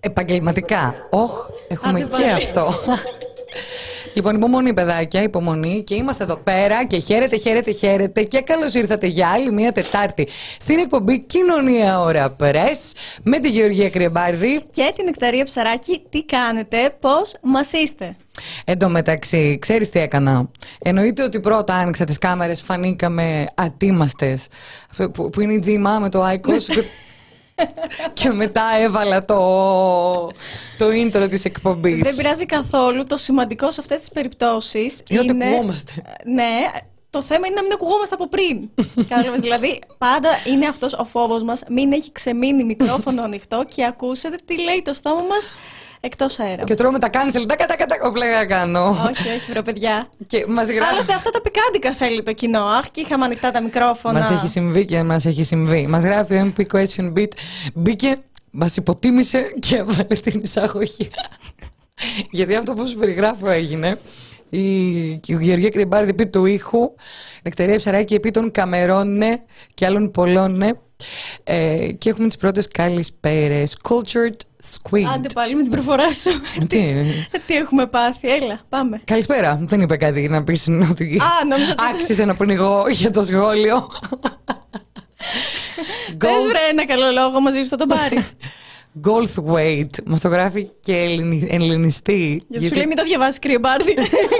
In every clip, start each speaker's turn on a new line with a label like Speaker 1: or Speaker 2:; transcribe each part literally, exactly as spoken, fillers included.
Speaker 1: Επαγγελματικά. Όχ, έχουμε
Speaker 2: Άντε
Speaker 1: και
Speaker 2: πάλι.
Speaker 1: αυτό. Λοιπόν, υπομονή, παιδάκια, υπομονή. Και είμαστε εδώ πέρα και χαίρετε, χαίρετε, χαίρετε. Και καλώς ήρθατε για άλλη μια Τετάρτη στην εκπομπή Κοινωνία Ώρα Press με τη Γεωργία Κρυεμπάρδη
Speaker 2: Και την Νεκταρία Ψαράκη. Τι κάνετε, πώς μας είστε?
Speaker 1: Εν τω μεταξύ, ξέρεις τι έκανα? Εννοείται ότι πρώτα άνοιξα τις κάμερες, φανήκαμε ατίμαστες. Αυτό που, που είναι η Τζιμά με το Άικος. Και μετά έβαλα το, το intro της εκπομπής.
Speaker 2: Δεν πειράζει καθόλου. Το σημαντικό σε αυτές τις περιπτώσεις
Speaker 1: είναι ότι
Speaker 2: είναι...
Speaker 1: ακουγόμαστε.
Speaker 2: Ναι, το θέμα είναι να μην ακουγόμαστε από πριν. Κατάλαβες, δηλαδή πάντα είναι αυτός ο φόβος μας. Μην έχει ξεμείνει μικρόφωνο ανοιχτό και ακούσετε τι λέει το στόμα μας εκτός αέρα.
Speaker 1: Και τρώμε τα κάνεις λεπτά κατά κατά όπλα να κάνω.
Speaker 2: Όχι, όχι, βρε παιδιά.
Speaker 1: Και μας γράφει.
Speaker 2: Άλλωστε αυτά τα πικάντικα θέλει το κοινό. Αχ, και είχαμε ανοιχτά τα μικρόφωνα.
Speaker 1: Μας έχει συμβεί και μας έχει συμβεί. Μας γράφει ο εμ πι Question Beat. Μπήκε, μας υποτίμησε και έβαλε την εισαγωγή. Γιατί αυτό που σου περιγράφω έγινε. Η, η Γεωργία Κρυεμπάρδη επί του ήχου, Νεκταρία Ψαράκη επί των καμερώνε και άλλων πολλών. Ε, και έχουμε τις πρώτες καλησπέρες. Cultured Squid.
Speaker 2: Άντε πάλι με την προφορά σου.
Speaker 1: Τι,
Speaker 2: Τι έχουμε πάθει, έλα, πάμε.
Speaker 1: καλησπέρα. Δεν είπε κάτι να πεις ότι
Speaker 2: Α, νόμιζα ότι-
Speaker 1: άξιζε να πνιγώ για το σχόλιο.
Speaker 2: Πες βρε ένα καλό λόγο μαζί σου, θα τον πάρεις.
Speaker 1: Goldthwaite. Μας το γράφει και ελληνι- ελληνιστή.
Speaker 2: Γιατί σου λέει μην το διαβάσεις, Κρυεμπάρδη.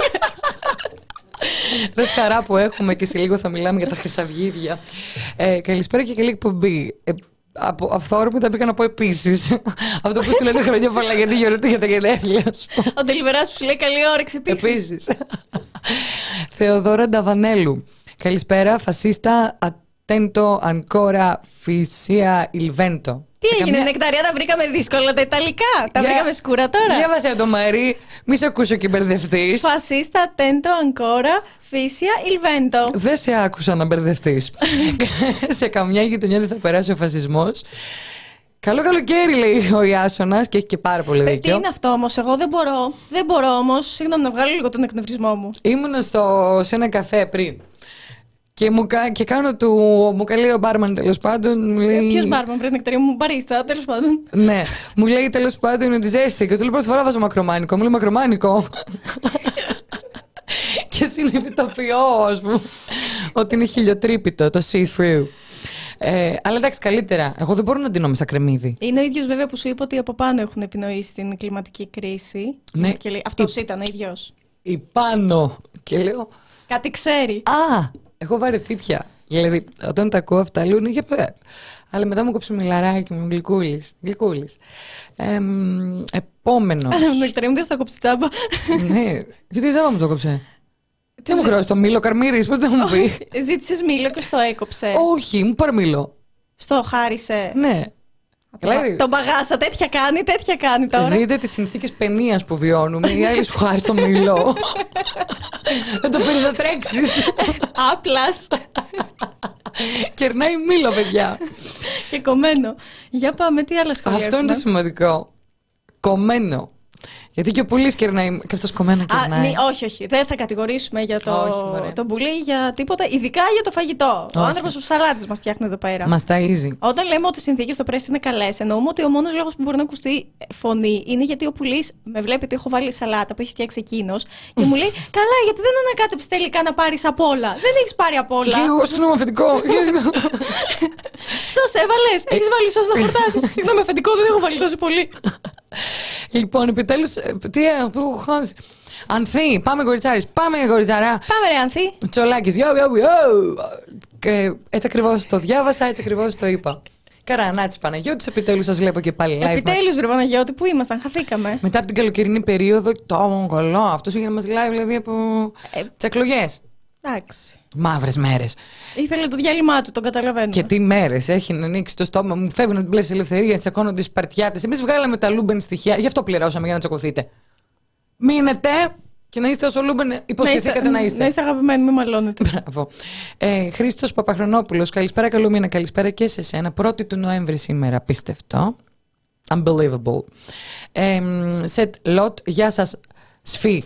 Speaker 1: Δες χαρά που έχουμε και σε λίγο θα μιλάμε για τα χρυσαυγίδια. Ε, καλησπέρα και καλή εκπομπή. Ε, από αυθόρμητα μπήκα να πω επίσης αυτό που σου λένε χρόνια πολλά για τη γιορτή για τα γενέθλια σου.
Speaker 2: Ο Ντελιβεράς σου λέει καλή όρεξη επίσης.
Speaker 1: Επίσης. Θεοδόρα Νταβανέλου. Καλησπέρα, φασίστα, ατέντο, ανκόρα, φυσία, ηλβέντο.
Speaker 2: Τι
Speaker 1: Σε
Speaker 2: έγινε,
Speaker 1: καμιά-
Speaker 2: Νεκταρία, τα βρήκαμε δύσκολα τα Ιταλικά. Τα
Speaker 1: Για-
Speaker 2: βρήκαμε σκούρα τώρα.
Speaker 1: Διάβασε το Μαρί, μη σε ακούσω και μπερδευτείς.
Speaker 2: Φασίστα, τέντο, αγκόρα, φύσια, ηλβέντο.
Speaker 1: Δεν σε άκουσα να μπερδευτείς. Σε καμιά γειτονιά δεν θα περάσει ο φασισμός. Καλό καλοκαίρι, λέει ο Ιάσονας, και έχει και πάρα πολύ
Speaker 2: Τι
Speaker 1: δίκιο.
Speaker 2: είναι αυτό όμως, εγώ δεν μπορώ. Δεν μπορώ όμως, συγγνώμη να βγάλω λίγο τον εκνευρισμό μου.
Speaker 1: Ήμουνα στο, σε ένα καφέ πριν. Και, μου, κα- και κάνω του. Μου καλεί ο μπάρμαν τέλος πάντων. Μου λέει,
Speaker 2: Ποιο μπάρμαν, βρε Νεκταρία μου, μπαρίστα, τέλος πάντων.
Speaker 1: Ναι, μου λέει τέλος πάντων ότι ζέστη. Και του λέω πρώτη φορά βάζω μακρομάνικο. Μου λέει μακρομάνικο. Και συνειδητοποιώ, ας πούμε, ότι είναι χιλιοτρίπητο το see-through. Ε, αλλά εντάξει, καλύτερα. Εγώ δεν μπορώ να ντυνώ με σαν κρεμμύδι.
Speaker 2: Είναι ο ίδιος βέβαια που σου είπε ότι από πάνω έχουν επινοήσει την κλιματική κρίση.
Speaker 1: Ναι.
Speaker 2: Και λέει, αυτός ήταν ο ίδιος.
Speaker 1: Ή πάνω. Και λέω,
Speaker 2: Κάτι ξέρει.
Speaker 1: α, έχω βαρεθεί πια. Δηλαδή, όταν τα ακούω αυτά, λέω, ναι, για πέρα. Αλλά μετά μου κόψε μιλαράκι μου, γλυκούλης. Γλυκούλης. Ε, μ, επόμενος.
Speaker 2: Αλλά Νεκταρία μου δεν στο κόψει τσάμπα.
Speaker 1: Ναι, γιατί δεν μου το κόψε. Τι μου χρεώσει το μήλο, Καρμύρης, πώς το μου πει.
Speaker 2: Ζήτησες μήλο και στο έκοψε.
Speaker 1: Όχι, μου πάρε μήλο.
Speaker 2: Στο χάρισε.
Speaker 1: Ναι. Καλά, ρε.
Speaker 2: Τον παγάσα, τέτοια κάνει, τέτοια κάνει τώρα.
Speaker 1: Δείτε τις συνθήκες παινίας που βιώνουμε. Η άλλη σου χάρη στο μήλο. Δεν το πήρες να τρέξεις.
Speaker 2: Άπλας
Speaker 1: Κερνάει μήλο, παιδιά.
Speaker 2: και κομμένο. Για πάμε, τι άλλα σχόλια
Speaker 1: Αυτό είναι το
Speaker 2: έχουμε?
Speaker 1: σημαντικό. Κομμένο. Γιατί και ο πουλής κερνάει. Και αυτός κομμένο
Speaker 2: Α,
Speaker 1: κερνάει.
Speaker 2: ναι, όχι, όχι. Δεν θα κατηγορήσουμε για το,
Speaker 1: Όχι, μωρέ.
Speaker 2: το πουλί για τίποτα, ειδικά για το φαγητό. Ο
Speaker 1: Όχι.
Speaker 2: άνθρωπος ο σαλάτης μας φτιάχνει εδώ πέρα.
Speaker 1: Μας ταΐζει.
Speaker 2: Όταν λέμε ότι οι συνθήκες στο πρέσι είναι καλές, εννοούμε ότι ο μόνος λόγος που μπορεί να ακουστεί φωνή είναι γιατί ο πουλής με βλέπει ότι έχω βάλει σαλάτα που έχει φτιάξει εκείνος και μου λέει: καλά, γιατί δεν ανακάτεψες τελικά να πάρεις απ' όλα. Δεν έχεις πάρει απ' όλα.
Speaker 1: Και εγώ συγγνώμη, αφεντικό.
Speaker 2: Σως έβαλες, έχεις βάλει σως να χορτάσεις. Συγγνώμη, αφεντικό, δεν έχω βάλει τόσο πολύ.
Speaker 1: Λοιπόν, επιτέλους. ε, Τι έχω χάσει. Ανθή, πάμε κοριτσάρις. Πάμε κοριτσαρά.
Speaker 2: Πάμε ρε Ανθή.
Speaker 1: Τσολάκης, yo, yo, yo. Και έτσι ακριβώς το διάβασα, έτσι ακριβώς το είπα. Καρανάτης Παναγιώτης, επιτέλους σας βλέπω και πάλι live.
Speaker 2: Επιτέλους βρε Παναγιώτη, πού ήμασταν, χαθήκαμε.
Speaker 1: Μετά από την καλοκαιρινή περίοδο, το καλό, αυτός είχε να μας live δηλαδή από
Speaker 2: Ε,
Speaker 1: τις εκλογές.
Speaker 2: Εντάξει.
Speaker 1: Μαύρες μέρες.
Speaker 2: Ήθελε το διάλειμμα του, τον καταλαβαίνω.
Speaker 1: Και τι μέρες, έχει να ανοίξει το στόμα μου, φεύγουν από την πλεύση ελευθερία, τσακώνονται οι Σπαρτιάτες. Εμείς βγάλαμε τα Λούμπεν στοιχεία, γι' αυτό πληρώσαμε για να τσακωθείτε. Μείνετε και να είστε όσο Λούμπεν υποσχεθήκατε να είστε.
Speaker 2: Να είστε αγαπημένοι, μην μαλώνετε.
Speaker 1: Μπράβο. Ε, Χρήστος Παπαχρονόπουλος, καλησπέρα, καλό μήνα, καλησπέρα και σε σένα. πρώτη του Νοέμβρη σήμερα, πίστευτο. Unbelievable. Ε, Σετ Λότ, γεια σας, Σφί.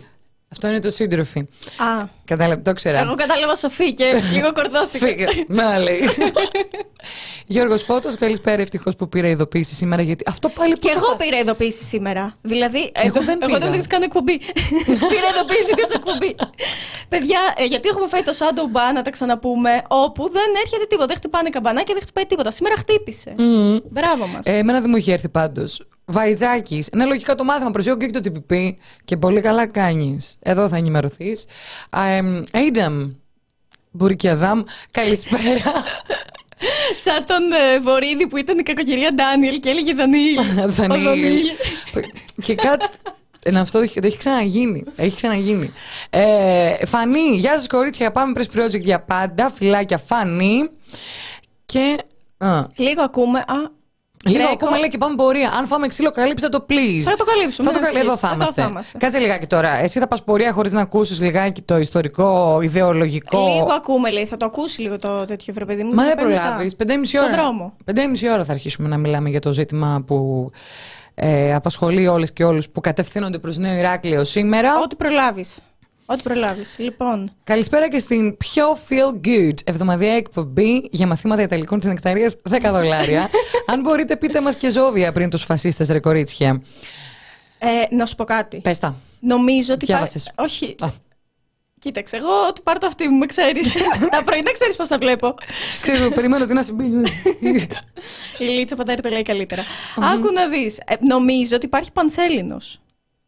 Speaker 1: Αυτό είναι το σύντροφι.
Speaker 2: Α.
Speaker 1: Κατάλαβα, το ξέρα.
Speaker 2: Εγώ κατάλαβα Σοφή και λίγο κορδώθηκα.
Speaker 1: Να λέει. Γιώργος Φώτος, καλησπέρα. Ευτυχώς που πήρα ειδοποίηση σήμερα. Γιατί αυτό πάλι που.
Speaker 2: Και εγώ πήρα ειδοποίηση σήμερα. Δηλαδή, εγώ δεν
Speaker 1: πήρα.
Speaker 2: Εγώ δεν κάνω εκπομπή. Πήρα ειδοποίηση ότι έχω εκπομπή. Παιδιά, ε, γιατί έχουμε φάει το shadow ban, να τα ξαναπούμε, όπου δεν έρχεται τίποτα. Δεν χτυπάνε καμπανάκια, δεν χτυπάει τίποτα. Σήμερα χτύπησε.
Speaker 1: Mm.
Speaker 2: Μπράβο μας.
Speaker 1: Ε, εμένα δεν μου είχε έρθει πάντως. Βαϊτζάκης. Ναι, λογικά το μάθημα. Προσέχω και το τι πι πι. Και πολύ καλά κάνεις. Εδώ θα ενημερωθείς. Έινταμ. Μπουρικιαδάμ. Καλησπέρα.
Speaker 2: Σαν τον ε, Βορύδη που ήταν η κακοκαιρία Ντάνιελ και έλεγε Δανίλ.
Speaker 1: Δανίλ. Και κάτι. Ε, αυτό έχει, έχει ξαναγίνει. Έχει ξαναγίνει. Ε, Φανή, γεια σας κορίτσια. Πάμε Press Project για πάντα. Φιλάκια, Φανή. Και. Α.
Speaker 2: Λίγο ακούμε. Α,
Speaker 1: Λίγο
Speaker 2: Γκρέκο.
Speaker 1: ακόμα λέει και πάμε πορεία. Αν φάμε ξύλο, καλύψτε το, please.
Speaker 2: Θα το καλύψουμε.
Speaker 1: Θα το καλύψουμε. Εδώ θα είμαστε.
Speaker 2: θα είμαστε.
Speaker 1: Κάτσε λιγάκι τώρα. Εσύ θα πας πορεία χωρίς να ακούσεις λιγάκι το ιστορικό, ιδεολογικό.
Speaker 2: Λίγο ακούμε, λέει. Θα το ακούσει λίγο το τέτοιο βρε παιδί μου.
Speaker 1: Μα δεν προλάβεις. Πέντε και μισή ώρα.
Speaker 2: Στον δρόμο.
Speaker 1: Πέντε και μισή ώρα θα αρχίσουμε να μιλάμε για το ζήτημα που ε, απασχολεί όλες και όλους που κατευθύνονται προς Νέο Ηράκλειο σήμερα.
Speaker 2: Ό,τι προλάβεις. Ό,τι προλάβεις. Λοιπόν.
Speaker 1: Καλησπέρα και στην πιο feel good εβδομαδιαία εκπομπή για μαθήματα Ιταλικών της Νεκταρίας, δέκα δολάρια. Αν μπορείτε, πείτε μας και ζώδια πριν τους φασίστες, ρε κορίτσια.
Speaker 2: Ε, να σου πω κάτι.
Speaker 1: Πες τα.
Speaker 2: Νομίζω ότι.
Speaker 1: Διάβασες.
Speaker 2: Πά... Όχι.
Speaker 1: Α.
Speaker 2: Κοίταξε, εγώ ότι πάρω το αυτί μου, με ξέρεις. Τα πρωινά ξέρεις πώς τα βλέπω.
Speaker 1: Ξέρω, περιμένω τι να συμβεί.
Speaker 2: Η Λίτσα Πατάρη το λέει καλύτερα. Άκου να δεις. Ε, νομίζω ότι υπάρχει πανσέλινος.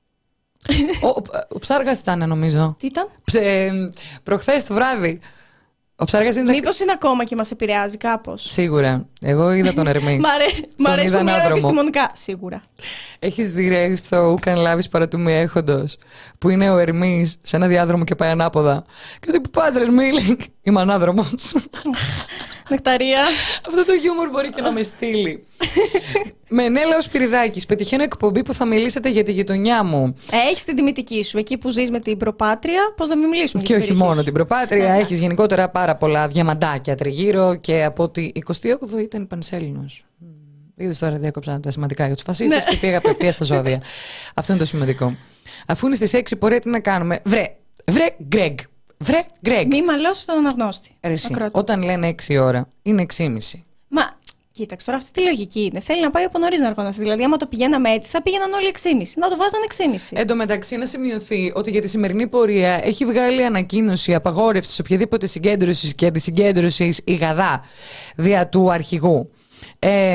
Speaker 1: Ο, ο, ο Ψάργας ήταν, νομίζω.
Speaker 2: Τι ήταν?
Speaker 1: Ψε, προχθές το βράδυ. Ο Ψάργας είναι.
Speaker 2: Μήπως είναι ακόμα και μας επηρεάζει κάπως.
Speaker 1: Σίγουρα. Εγώ είδα τον Ερμή.
Speaker 2: Μ' αρέ... αρέσει που μιλάμε
Speaker 1: άδρομο.
Speaker 2: επιστημονικά. Σίγουρα.
Speaker 1: Έχεις δει στο Ουκαν Λάβεις παρά του μη έχοντος, που είναι ο Ερμής σε ένα διάδρομο και πάει ανάποδα. Και ότι που πας ρε Ερμή, λέει, είμαι ανάδρομος.
Speaker 2: Νεκταρία.
Speaker 1: Αυτό το χιούμορ μπορεί και να με στείλει. Μενέλα ο Σπυριδάκης, πετυχαίνω εκπομπή που θα μιλήσετε για τη γειτονιά μου.
Speaker 2: Έχεις την τιμητική σου, εκεί που ζεις με την προπάτρια, πώς να μην μιλήσουμε.
Speaker 1: Και
Speaker 2: για
Speaker 1: όχι
Speaker 2: την
Speaker 1: μόνο
Speaker 2: περιοχή
Speaker 1: την προπάτρια,
Speaker 2: Εντάξει.
Speaker 1: έχεις γενικότερα πάρα πολλά διαμαντάκια τριγύρω και από ότι εικοστή όγδοη ήταν Πανσέλινος. Είδες τώρα, διάκοψα τα σημαντικά για τους φασίστες
Speaker 2: Ναι.
Speaker 1: και πήγα απευθείας στα ζώδια. Αυτό είναι το σημαντικό. Αφού είναι στις έξι πορεία, τι να κάνουμε. Βρε, βρε, Γκρέγκ. Βρε, Γκρέγκ.
Speaker 2: Μη μαλώσεις τον αναγνώστη.
Speaker 1: Ρε εσύ,
Speaker 2: Ακρότη.
Speaker 1: όταν λένε έξι ώρα, είναι έξι και μισή.
Speaker 2: Μα κοίταξε τώρα, αυτή τη λογική είναι. Θέλει να πάει από νωρίς να οργανωθεί. Δηλαδή, άμα το πηγαίναμε έτσι, θα πήγαιναν όλοι έξι και μισή. Να το βάζανε έξι και μισή.
Speaker 1: Εν τω μεταξύ, να σημειωθεί ότι για τη σημερινή πορεία έχει βγάλει ανακοίνωση απαγόρευση οποιαδήποτε συγκέντρωση και αντισυγκέντρωση η ΓΑΔΑ δια του αρχηγού. Ε,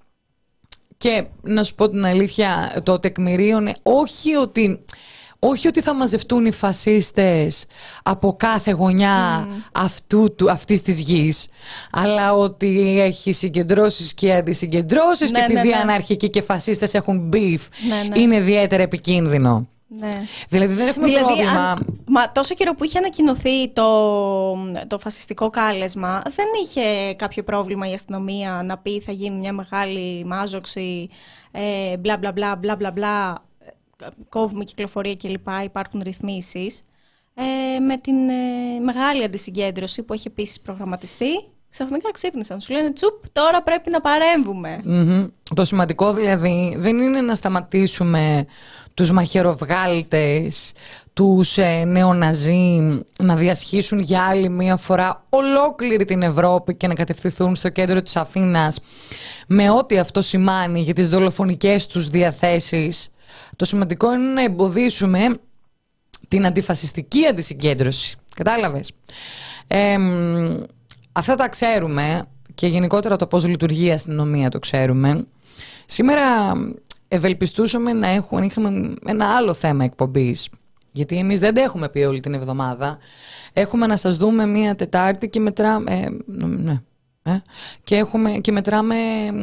Speaker 1: και να σου πω την αλήθεια, το τεκμηρίωνε όχι ότι. Όχι ότι θα μαζευτούν οι φασίστες από κάθε γωνιά mm. αυτού, του, αυτής της γης, αλλά ότι έχει συγκεντρώσεις και αντισυγκεντρώσεις
Speaker 2: Ναι,
Speaker 1: και επειδή
Speaker 2: ναι, ναι.
Speaker 1: αναρχικοί και φασίστες έχουν beef,
Speaker 2: Ναι, ναι.
Speaker 1: είναι ιδιαίτερα επικίνδυνο.
Speaker 2: Ναι.
Speaker 1: Δηλαδή δεν έχουμε
Speaker 2: Δηλαδή,
Speaker 1: πρόβλημα.
Speaker 2: αν- μα τόσο καιρό που είχε ανακοινωθεί το, το φασιστικό κάλεσμα, δεν είχε κάποιο πρόβλημα η αστυνομία να πει θα γίνει μια μεγάλη μάζοξη, ε, μπλα μπλα μπλα μπλα μπλα μπλα, ε, κόβουμε κυκλοφορία κλπ. Υπάρχουν ρυθμίσεις. Ε, με την ε, μεγάλη αντισυγκέντρωση που έχει επίσης προγραμματιστεί, ξαφνικά ξύπνησαν. Σου λένε τσουπ, τώρα πρέπει να παρέμβουμε.
Speaker 1: Μμμ. Το σημαντικό δηλαδή δεν είναι να σταματήσουμε τους μαχαιροβγάλτες, τους ε, νεοναζί να διασχίσουν για άλλη μία φορά ολόκληρη την Ευρώπη και να κατευθυνθούν στο κέντρο της Αθήνας με ό,τι αυτό σημάνει για τις δολοφονικές τους διαθέσεις. Το σημαντικό είναι να εμποδίσουμε την αντιφασιστική αντισυγκέντρωση. Κατάλαβες? Ε, μ, αυτά τα ξέρουμε και γενικότερα το πώς λειτουργεί η αστυνομία το ξέρουμε. Σήμερα ευελπιστούσαμε να έχουμε, είχαμε ένα άλλο θέμα εκπομπής, γιατί εμείς δεν τα έχουμε πει όλη την εβδομάδα. Έχουμε να σας δούμε μία Τετάρτη και μετράμε, ε, ναι, ε, και, έχουμε, και μετράμε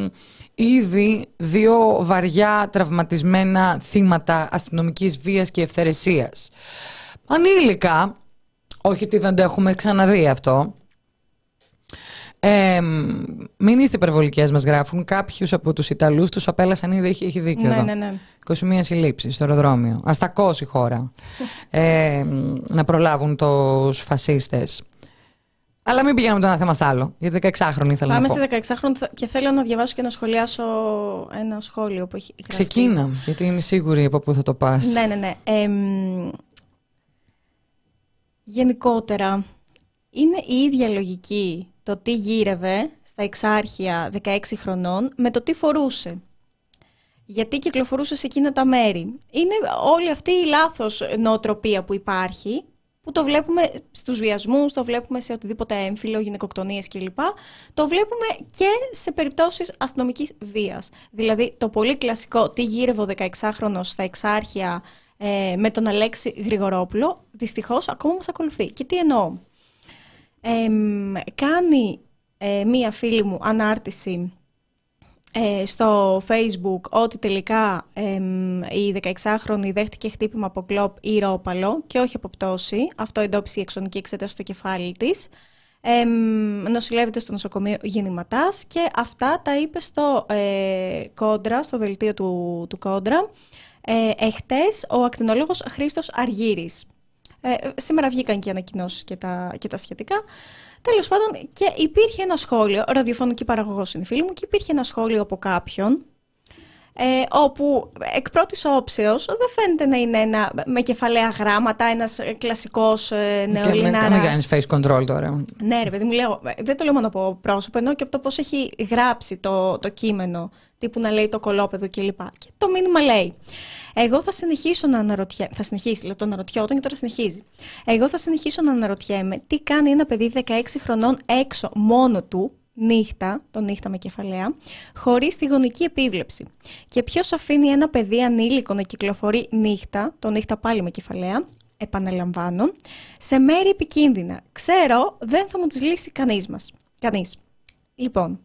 Speaker 1: ήδη δύο βαριά τραυματισμένα θύματα αστυνομικής βίας και ευθερεσίας. Ανήλικα, όχι ότι δεν το έχουμε ξαναδεί αυτό. Ε, μην είστε υπερβολικές, μας γράφουν. Κάποιους από τους Ιταλούς τους απέλασαν ήδη, έχει, έχει δίκιο
Speaker 2: Ναι,
Speaker 1: εδώ.
Speaker 2: ναι, ναι.
Speaker 1: είκοσι μία συλλήψεις στο αεροδρόμιο. Αστακός η χώρα. ε, να προλάβουν τους φασίστες. Αλλά μην πηγαίνουμε το ένα θέμα στο άλλο. Για δεκαεξάχρονη ήθελα
Speaker 2: Πάμε
Speaker 1: να πω.
Speaker 2: στη δεκαεξάχρονη και θέλω να διαβάσω και να σχολιάσω ένα σχόλιο που έχει γραφτεί.
Speaker 1: Ξεκίνα, γιατί είμαι σίγουρη από πού θα το πας.
Speaker 2: Ναι, ναι, ναι. Ε, μ, Γενικότερα, είναι η ίδια λογική το τι γύρευε στα εξάρχεια δεκαέξι χρονών με το τι φορούσε. Γιατί κυκλοφορούσε σε εκείνα τα μέρη. Είναι όλη αυτή η λάθος νοοτροπία που υπάρχει, που το βλέπουμε στους βιασμούς, το βλέπουμε σε οτιδήποτε έμφυλο, γυναικοκτονίες κλπ. Το βλέπουμε και σε περιπτώσεις αστυνομικής βίας. Δηλαδή το πολύ κλασικό τι γύρευε ο δεκαεξάχρονος στα εξάρχεια ε, με τον Αλέξη Γρηγορόπουλο, δυστυχώς ακόμα μας ακολουθεί. Και τι εννοώ. Ε, κάνει ε, μία φίλη μου ανάρτηση ε, στο Facebook ότι τελικά ε, η δεκαεξάχρονη δέχτηκε χτύπημα από κλόπ ή ρόπαλο και όχι από πτώση. Αυτό εντόπισε η εξονική εξέταση στο κεφάλι της. Ε, νοσηλεύεται στο νοσοκομείο Γεννηματάς και αυτά τα είπε στο ε, Κόντρα, στο δελτίο του, του Κόντρα, ε, εχτες ο ακτινολόγος Χρήστος Αργύρης. Ε, σήμερα βγήκαν και ανακοινώσεις και τα, και τα σχετικά. Τέλος πάντων, και υπήρχε ένα σχόλιο, ραδιοφωνική παραγωγός είναι φίλη μου, και υπήρχε ένα σχόλιο από κάποιον, ε, όπου εκ πρώτης όψεως δεν φαίνεται να είναι ένα, με κεφαλαία γράμματα, ένας κλασικός ε, νεοελληνάρας.
Speaker 1: Μην κάνεις face control τώρα.
Speaker 2: Ναι ρε παιδί μου, λέω, δεν το λέω μόνο από πρόσωπο, ενώ και από το πώς έχει γράψει το, το κείμενο, τύπου να λέει το κολόπεδο κλπ. Και το μήνυμα λέει: εγώ θα συνεχίσω να αναρωτιέμαι. Θα συνεχίσει, λέω, το αναρωτιόταν και τώρα συνεχίζει. Εγώ θα συνεχίσω να αναρωτιέμαι τι κάνει ένα παιδί δεκαέξι χρονών έξω μόνο του, νύχτα, το νύχτα με κεφαλαία, χωρίς τη γονική επίβλεψη. Και ποιος αφήνει ένα παιδί ανήλικο να κυκλοφορεί νύχτα, το νύχτα πάλι με κεφαλαία, επαναλαμβάνω, σε μέρη επικίνδυνα. Ξέρω, δεν θα μου τις λύσει κανείς μας. Κανείς. Λοιπόν,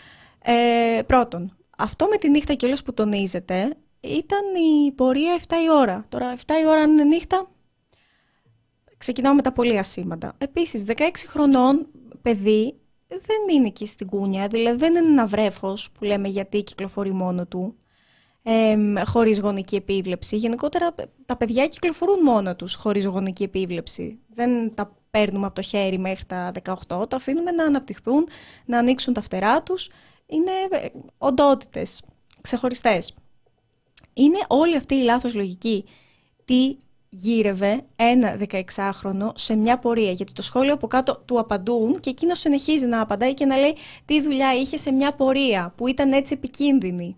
Speaker 2: ε, πρώτον, αυτό με τη νύχτα και όλες που τονίζεται, ήταν η πορεία επτά η ώρα. Τώρα επτά η ώρα αν είναι νύχτα, ξεκινάω με τα πολύ ασήμαντα. Επίσης, δεκαέξι χρονών παιδί δεν είναι και στην κούνια, δηλαδή δεν είναι ένα βρέφος που λέμε γιατί κυκλοφορεί μόνο του, ε, χωρίς γονική επίβλεψη. Γενικότερα τα παιδιά κυκλοφορούν μόνο τους χωρίς γονική επίβλεψη. Δεν τα παίρνουμε από το χέρι μέχρι τα δεκαοκτώ, τα αφήνουμε να αναπτυχθούν, να ανοίξουν τα φτερά τους. Είναι οντότητες ξεχωριστές. Είναι όλη αυτή η λάθος λογική. Τι γύρευε ένα δεκαεξάχρονο σε μια πορεία? Γιατί το σχόλιο από κάτω του απαντούν και εκείνος συνεχίζει να απαντάει και να λέει τι δουλειά είχε σε μια πορεία που ήταν έτσι επικίνδυνη.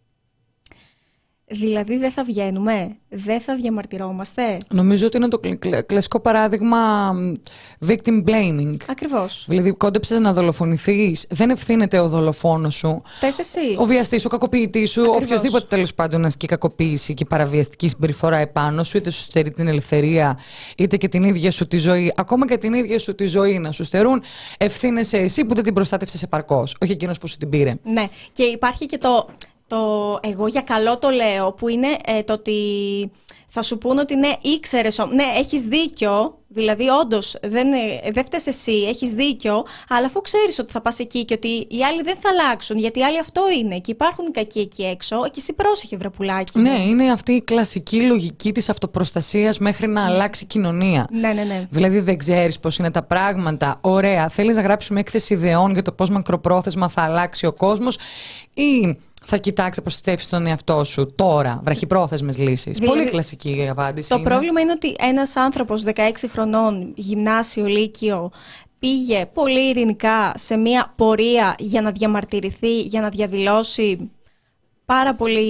Speaker 2: Δηλαδή δεν θα βγαίνουμε, δεν θα διαμαρτυρόμαστε. Νομίζω ότι είναι το κλασικό παράδειγμα victim blaming. Ακριβώς.
Speaker 1: Δηλαδή κόντεψες να δολοφονηθείς, δεν ευθύνεται ο δολοφόνος σου.
Speaker 2: Φταίς εσύ.
Speaker 1: Ο βιαστής, ο κακοποιητής σου,
Speaker 2: Ακριβώς.
Speaker 1: οποιοδήποτε τέλος πάντων ασκεί κακοποίηση και παραβιαστική συμπεριφορά επάνω σου, είτε σου στερεί την ελευθερία, είτε και την ίδια σου τη ζωή, ακόμα και την ίδια σου τη ζωή να σου στερούν, ευθύνεσαι εσύ που δεν την προστάτευσες επαρκώς, όχι εκείνος που σου την πήρε.
Speaker 2: Ναι, και υπάρχει και το. Το εγώ για καλό το λέω, που είναι ε, το ότι θα σου πούνε ότι ναι, ήξερες, ναι, έχεις δίκιο, δηλαδή όντως δεν, δεν φταίς εσύ, έχεις δίκιο, αλλά αφού ξέρεις ότι θα πας εκεί και ότι οι άλλοι δεν θα αλλάξουν, γιατί οι άλλοι αυτό είναι και υπάρχουν οι κακοί εκεί έξω, και εσύ πρόσεχε βρεπουλάκι.
Speaker 1: Ναι, είναι αυτή η κλασική λογική της αυτοπροστασίας μέχρι να ναι. αλλάξει η κοινωνία.
Speaker 2: Ναι, ναι, ναι.
Speaker 1: Δηλαδή δεν ξέρεις πώς είναι τα πράγματα, ωραία, θέλεις να γράψουμε έκθεση ιδεών για το πώς μακροπρόθεσμα θα αλλάξει ο κόσμος ή θα κοιτάξει να προστατεύσει τον εαυτό σου τώρα, βραχυπρόθεσμες λύσεις. Δηλαδή, πολύ κλασική η απάντηση.
Speaker 2: Το
Speaker 1: είναι.
Speaker 2: πρόβλημα είναι ότι ένας άνθρωπος δεκαέξι χρονών, γυμνάσιο, λύκειο, πήγε πολύ ειρηνικά σε μια πορεία για να διαμαρτυρηθεί, για να διαδηλώσει πάρα πολύ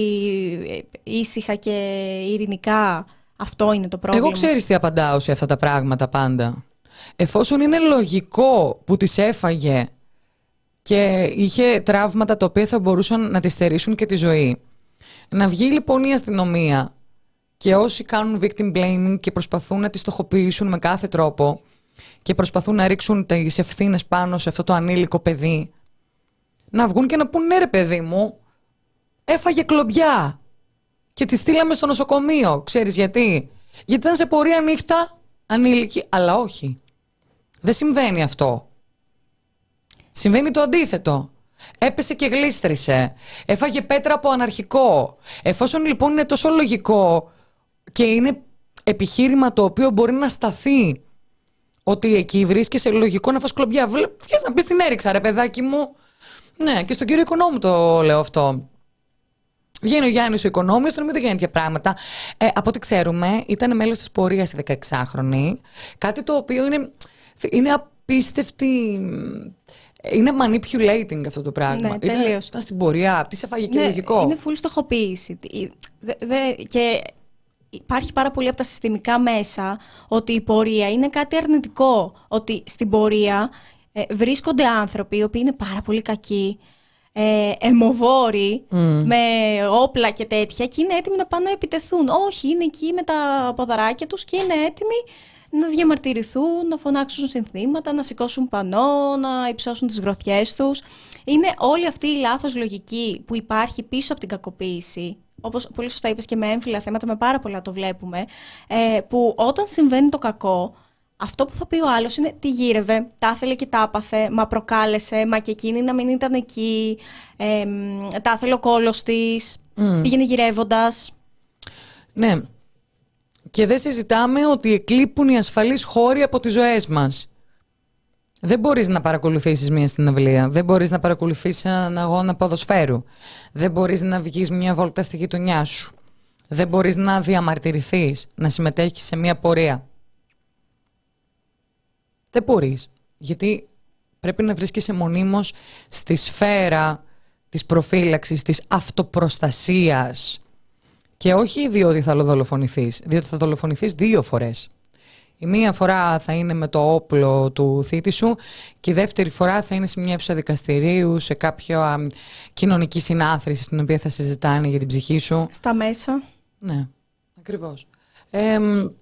Speaker 2: ήσυχα και ειρηνικά. Αυτό είναι το πρόβλημα.
Speaker 1: Εγώ ξέρεις τι απαντάω σε αυτά τα πράγματα πάντα. Εφόσον είναι λογικό που τις έφαγε και είχε τραύματα τα οποία θα μπορούσαν να τη στερήσουν και τη ζωή. Να βγει λοιπόν η αστυνομία και όσοι κάνουν victim blaming και προσπαθούν να τη στοχοποιήσουν με κάθε τρόπο και προσπαθούν να ρίξουν τις ευθύνες πάνω σε αυτό το ανήλικο παιδί, να βγουν και να πούν ναι ρε παιδί μου, έφαγε κλωμπιά και τη στείλαμε στο νοσοκομείο. Ξέρεις γιατί? Γιατί ήταν σε πορεία νύχτα ανήλικη, αλλά όχι. Δεν συμβαίνει αυτό. Συμβαίνει το αντίθετο. Έπεσε και γλίστρισε. Έφαγε πέτρα από αναρχικό. Εφόσον λοιπόν είναι τόσο λογικό και είναι επιχείρημα το οποίο μπορεί να σταθεί ότι εκεί βρίσκεσαι λογικό να φας κλωμπιά. Βγες να πεις την έριξα ρε παιδάκι μου. Ναι, και στον κύριο Οικονόμου το λέω αυτό. Βγαίνει ο Γιάννης ο οικονόμιος, τώρα μην δεν γίνει τέτοια πράγματα. Ε, από ό,τι ξέρουμε, ήταν μέλος της πορείας η δεκαεξάχρονη. Κάτι το οποίο είναι, είναι απίστευτη. Είναι manipulating αυτό το πράγμα.
Speaker 2: Ναι, τελείως.
Speaker 1: Ήταν στην πορεία, τι σε φάγε και
Speaker 2: ναι,
Speaker 1: λογικό.
Speaker 2: Είναι full στοχοποίηση. Δε, δε, και υπάρχει πάρα πολύ από τα συστημικά μέσα ότι η πορεία είναι κάτι αρνητικό. Ότι στην πορεία ε, βρίσκονται άνθρωποι οι οποίοι είναι πάρα πολύ κακοί, ε, αιμοβόροι, mm. με όπλα και τέτοια, και είναι έτοιμοι να πάνε να επιτεθούν. Όχι, είναι εκεί με τα ποδαράκια τους και είναι έτοιμοι να διαμαρτυρηθούν, να φωνάξουν συνθήματα, να σηκώσουν πανό, να υψώσουν τις γροθιές τους. Είναι όλη αυτή η λάθος λογική που υπάρχει πίσω από την κακοποίηση, όπως πολύ σωστά είπες και με έμφυλα θέματα, με πάρα πολλά το βλέπουμε, ε, που όταν συμβαίνει το κακό, αυτό που θα πει ο άλλος είναι τι γύρευε, τα ήθελε και τα άπαθε, μα προκάλεσε, μα και εκείνη να μην ήταν εκεί, ε, τα ήθελε ο κόλος της, mm. πήγαινε γυρεύοντας.
Speaker 1: Ναι. Και δεν συζητάμε ότι εκλείπουν οι ασφαλείς χώροι από τις ζωές μας. Δεν μπορείς να παρακολουθήσεις μια συναυλία. Δεν μπορείς να παρακολουθήσεις έναν αγώνα ποδοσφαίρου. Δεν μπορείς να βγεις μια βόλτα στη γειτονιά σου. Δεν μπορείς να διαμαρτυρηθείς, να συμμετέχεις σε μια πορεία. Δεν μπορείς. Γιατί πρέπει να βρίσκεσαι μονίμως στη σφαίρα της προφύλαξης, της αυτοπροστασίας. Και όχι διότι θα δολοφονηθείς, διότι θα δολοφονηθείς δύο φορές. Η μία φορά θα είναι με το όπλο του θήτη σου και η δεύτερη φορά θα είναι σε μια αίθουσα δικαστηρίου, σε κάποια κοινωνική συνάθρηση στην οποία θα συζητάνε για την ψυχή σου.
Speaker 2: Στα μέσα.
Speaker 1: Ναι, ακριβώς. Ε,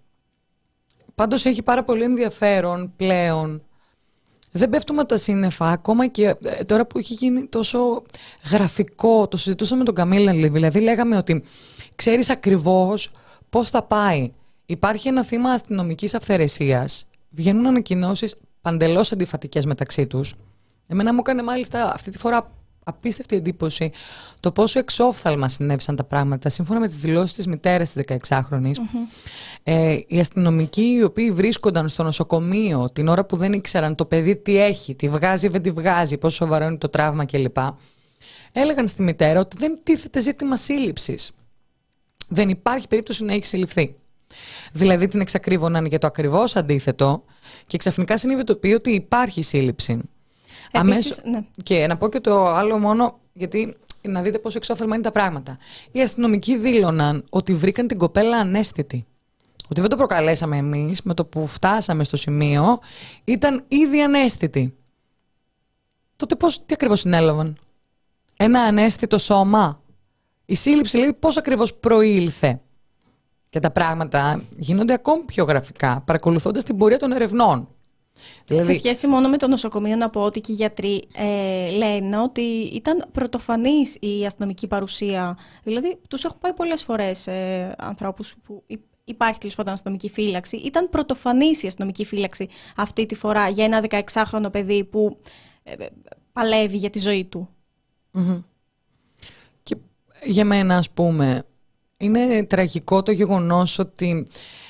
Speaker 1: πάντως έχει πάρα πολύ ενδιαφέρον πλέον. Δεν πέφτουμε τα σύννεφα, ακόμα και τώρα που έχει γίνει τόσο γραφικό, το συζητούσαμε με τον Καμίλ, δηλαδή λέγαμε ότι ξέρεις ακριβώς πώς θα πάει. Υπάρχει ένα θύμα αστυνομικής αυθαιρεσίας, βγαίνουν ανακοινώσεις παντελώς αντιφατικές μεταξύ τους. Εμένα μου έκανε μάλιστα αυτή τη φορά απίστευτη εντύπωση το πόσο εξόφθαλμα συνέβησαν τα πράγματα. Σύμφωνα με τις δηλώσεις της μητέρας της δεκαεξάχρονης, mm-hmm. ε, οι αστυνομικοί οι οποίοι βρίσκονταν στο νοσοκομείο την ώρα που δεν ήξεραν το παιδί τι έχει, τι βγάζει, δεν τη βγάζει, πόσο σοβαρό είναι το τραύμα κλπ. Έλεγαν στη μητέρα ότι δεν τίθεται ζήτημα σύλληψης. Δεν υπάρχει περίπτωση να έχει συλληφθεί. Δηλαδή την εξακρίβωναν για το ακριβώς αντίθετο και ξαφνικά συνειδητοποιεί ότι υπάρχει σύλληψη.
Speaker 2: Επίσης,
Speaker 1: Αμέσως,
Speaker 2: ναι.
Speaker 1: Και να πω και το άλλο μόνο, γιατί να δείτε πόσο εξώφθαλμα είναι τα πράγματα. Οι αστυνομικοί δήλωναν ότι βρήκαν την κοπέλα αναίσθητη. Ότι δεν το προκαλέσαμε εμείς, με το που φτάσαμε στο σημείο, ήταν ήδη αναίσθητη. Τότε πώς, τι ακριβώς συνέλαβαν? Ένα αναίσθητο σώμα? Η σύλληψη λέει πώς ακριβώς προήλθε. Και τα πράγματα γίνονται ακόμη πιο γραφικά, παρακολουθώντας την πορεία των ερευνών. Δηλαδή...
Speaker 2: Σε σχέση μόνο με το νοσοκομείο, να πω ότι και οι γιατροί ε, λένε ότι ήταν πρωτοφανής η αστυνομική παρουσία. Δηλαδή, τους έχουν πάει πολλές φορές ε, ανθρώπους που υπάρχει τέλος πάντων αστυνομική φύλαξη. Ήταν πρωτοφανής η αστυνομική φύλαξη αυτή τη φορά για ένα δεκαεξάχρονο παιδί που ε, παλεύει για τη ζωή του.
Speaker 1: Mm-hmm. Και για μένα, ας πούμε, είναι τραγικό το γεγονός ότι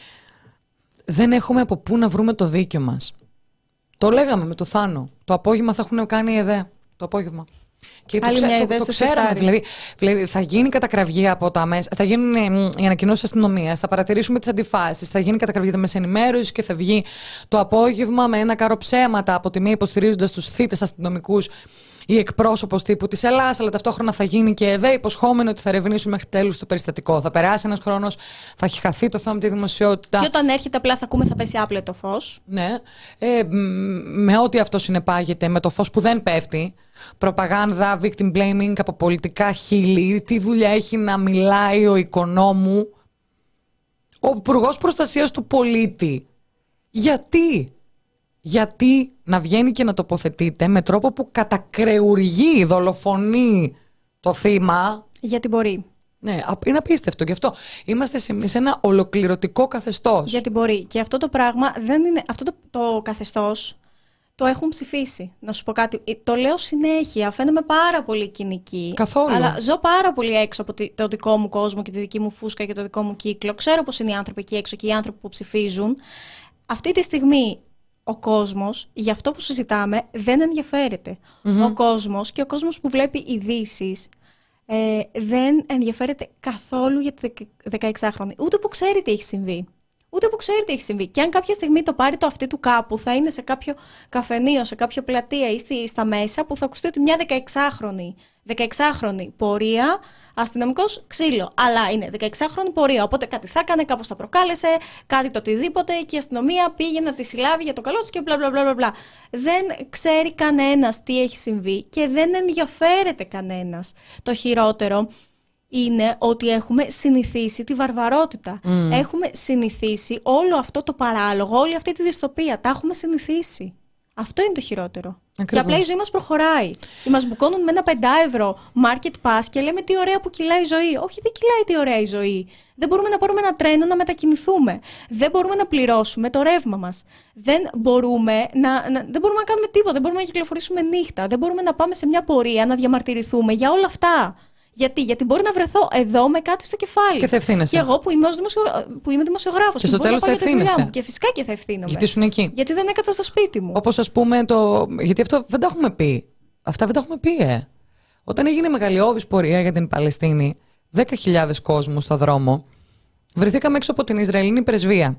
Speaker 1: δεν έχουμε από πού να βρούμε το δίκιο μας. Το λέγαμε με το Θάνο. Το απόγευμα θα έχουν κάνει ΕΔΕ. Το απόγευμα. Και το, ξέ, το, το ξέραμε. Δηλαδή, δηλαδή, θα γίνει κατακραυγή από τα μέσα. Θα γίνουν οι ανακοινώσεις αστυνομίας. Θα παρατηρήσουμε τις αντιφάσεις. Θα γίνει κατακραυγή τα μέσα ενημέρωσης και θα βγει το απόγευμα με ένα κάρο ψέματα από τη μία υποστηρίζοντας τους θύτες αστυνομικούς ή εκπρόσωπος τύπου της Ελλάδας, αλλά ταυτόχρονα θα γίνει και ΕΔΕ υποσχόμενο ότι θα ερευνήσουν μέχρι τέλους το περιστατικό. Θα περάσει ένας χρόνος, θα έχει χαθεί το θέμα με τη δημοσιότητα.
Speaker 2: Και όταν έρχεται, απλά θα ακούμε, θα πέσει άπλετο φως.
Speaker 1: Ναι. Ε, με ό,τι αυτό συνεπάγεται, με το φως που δεν πέφτει. Προπαγάνδα, victim blaming από πολιτικά χείλη. Τι δουλειά έχει να μιλάει ο οικονόμου, ο Υπουργός Προστασίας του Πολίτη? Γιατί? Γιατί να βγαίνει και να τοποθετείται με τρόπο που κατακρεουργεί, δολοφονεί το θύμα?
Speaker 2: Γιατί μπορεί.
Speaker 1: Ναι, είναι απίστευτο. Γι' αυτό είμαστε σε ένα ολοκληρωτικό καθεστώς.
Speaker 2: Γιατί μπορεί. Και αυτό το πράγμα δεν είναι. Αυτό το, το καθεστώς το έχουν ψηφίσει. Να σου πω κάτι. Το λέω συνέχεια. Φαίνομαι πάρα πολύ κοινική.
Speaker 1: Καθόλου.
Speaker 2: Αλλά ζω πάρα πολύ έξω από το δικό μου κόσμο και τη δική μου φούσκα και το δικό μου κύκλο. Ξέρω πώς είναι οι άνθρωποι εκεί έξω και οι άνθρωποι που ψηφίζουν. Αυτή τη στιγμή ο κόσμος, για αυτό που συζητάμε, δεν ενδιαφέρεται. Mm-hmm. Ο κόσμος και ο κόσμος που βλέπει ειδήσεις, ε, δεν ενδιαφέρεται καθόλου για τη δεκαεξάχρονη. Ούτε που ξέρει τι έχει συμβεί. Ούτε που ξέρει τι έχει συμβεί. Και αν κάποια στιγμή το πάρει το αυτί του κάπου, θα είναι σε κάποιο καφενείο, σε κάποιο πλατεία ή στα μέσα, που θα ακουστεί ότι μια δεκαεξάχρονη, δεκαεξάχρονη πορεία, αστυνομικός ξύλο. Αλλά είναι δεκαεξάχρονη πορεία. Οπότε κάτι θα έκανε, κάπως θα προκάλεσε, κάτι το οτιδήποτε, και η αστυνομία πήγε να τη συλλάβει για το καλό της και μπλα μπλα μπλα μπλα. Δεν ξέρει κανένας τι έχει συμβεί και δεν ενδιαφέρεται κανένας. Το χειρότερο είναι ότι έχουμε συνηθίσει τη βαρβαρότητα. Mm. Έχουμε συνηθίσει όλο αυτό το παράλογο, όλη αυτή τη δυστοπία. Τα έχουμε συνηθίσει. Αυτό είναι το χειρότερο. Ακριβώς. Και απλά η ζωή μας προχωράει. Και μας μπουκώνουν με ένα πεντάευρο market pass και λέμε τι ωραία που κυλάει η ζωή. Όχι, δεν κυλάει τι ωραία η ζωή. Δεν μπορούμε να πάρουμε ένα τρένο να μετακινηθούμε. Δεν μπορούμε να πληρώσουμε το ρεύμα μας. Δεν μπορούμε να, να, δεν μπορούμε να κάνουμε τίποτα. Δεν μπορούμε να κυκλοφορήσουμε νύχτα. Δεν μπορούμε να πάμε σε μια πορεία να διαμαρτυρηθούμε για όλα αυτά. Γιατί? Γιατί μπορεί να βρεθώ εδώ με κάτι στο κεφάλι.
Speaker 1: Και θα ευθύνεσαι.
Speaker 2: Και εγώ που είμαι, δημοσιο... που είμαι δημοσιογράφος.
Speaker 1: Και στο τέλος θα ευθύνεσαι.
Speaker 2: Και φυσικά και θα ευθύνομαι.
Speaker 1: Γιατί ήσουν εκεί.
Speaker 2: Γιατί δεν έκατσα στο σπίτι μου.
Speaker 1: Όπως ας πούμε το. Γιατί αυτό δεν τα έχουμε πει. Αυτά δεν τα έχουμε πει, ε. Όταν έγινε μεγαλειώδης πορεία για την Παλαιστίνη, δέκα χιλιάδες κόσμου στο δρόμο, βρεθήκαμε έξω από την Ισραηλινή πρεσβεία.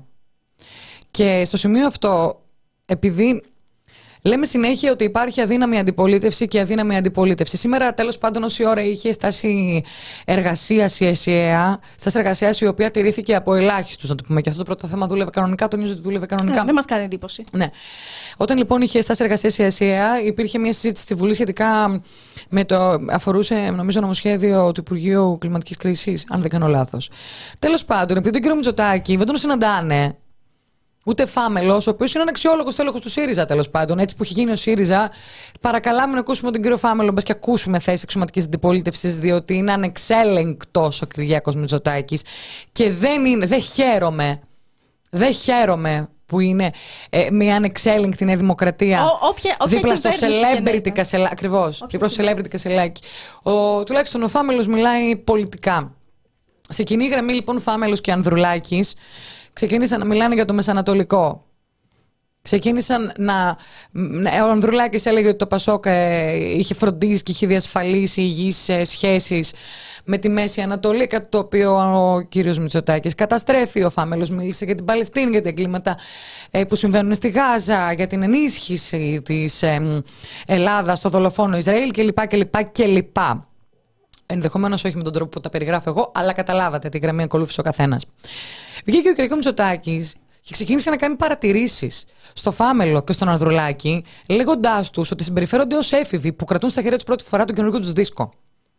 Speaker 1: Και στο σημείο αυτό, επειδή. Λέμε συνέχεια ότι υπάρχει αδύναμη αντιπολίτευση και αδύναμη αντιπολίτευση. Σήμερα, τέλος πάντων, όση ώρα είχε στάση εργασίας η ΕΣΥΑ, στάση εργασίας η οποία τηρήθηκε από ελάχιστους, να το πούμε. Και αυτό το πρώτο θέμα δούλευε κανονικά, το νιώζω ότι δούλευε κανονικά.
Speaker 2: Ε, δεν μας κάνει εντύπωση.
Speaker 1: Ναι. Όταν λοιπόν είχε στάση εργασίας η ΕΣΥΑ, υπήρχε μια συζήτηση στη Βουλή σχετικά με το. Αφορούσε, νομίζω, νομοσχέδιο του Υπουργείου Κλιματικής Κρίσης, αν δεν κάνω λάθος. Τέλος πάντων, επειδή τον κύριο Μητσοτάκη δεν τον συναντάνε. Ούτε Φάμελος, ο οποίος είναι ένα αξιόλογος τέλεχος του ΣΥΡΙΖΑ, τέλος πάντων. Έτσι που έχει γίνει ο ΣΥΡΙΖΑ, παρακαλάμε να ακούσουμε τον κύριο Φάμελο, μπας και ακούσουμε θέσεις εξωματικής αντιπολίτευσης, διότι είναι ανεξέλεγκτος ο Κυριάκος Μητσοτάκης. Και δεν είναι, δεν χαίρομαι, δεν χαίρομαι που είναι ε, μια ανεξέλεγκτη Νέα Δημοκρατία.
Speaker 2: Ο, όποια, όποια
Speaker 1: δίπλα στο celebrity κασελάκι. Ακριβώς. Δίπλα στο celebrity κασελάκι. Ο, τουλάχιστον ο Φάμελος μιλάει πολιτικά. Σε κοινή γραμμή λοιπόν Φάμελος και Ανδρουλάκης ξεκίνησαν να μιλάνε για το Μεσανατολικό. Ξεκίνησαν να. Ο Ανδρουλάκης έλεγε ότι το Πασόκ είχε φροντίσει και είχε διασφαλίσει υγιείς σχέσεις με τη Μέση Ανατολή, κάτι το οποίο ο κύριος Μητσοτάκης καταστρέφει. Ο Φάμελος μίλησε για την Παλαιστίνη, για τα εγκλήματα που συμβαίνουν στη Γάζα, για την ενίσχυση της Ελλάδας στο δολοφόνο Ισραήλ κλπ. κλπ, κλπ. Ενδεχομένως όχι με τον τρόπο που τα περιγράφω εγώ, αλλά καταλάβατε τη γραμμή ακολούθησε ο καθένας. Βγήκε ο Κυριάκος Μητσοτάκης και ξεκίνησε να κάνει παρατηρήσεις στο Φάμελο και στον Ανδρουλάκη, λέγοντάς τους ότι συμπεριφέρονται ως έφηβοι που κρατούν στα χέρια τους πρώτη φορά τον καινούργιο τους δίσκο.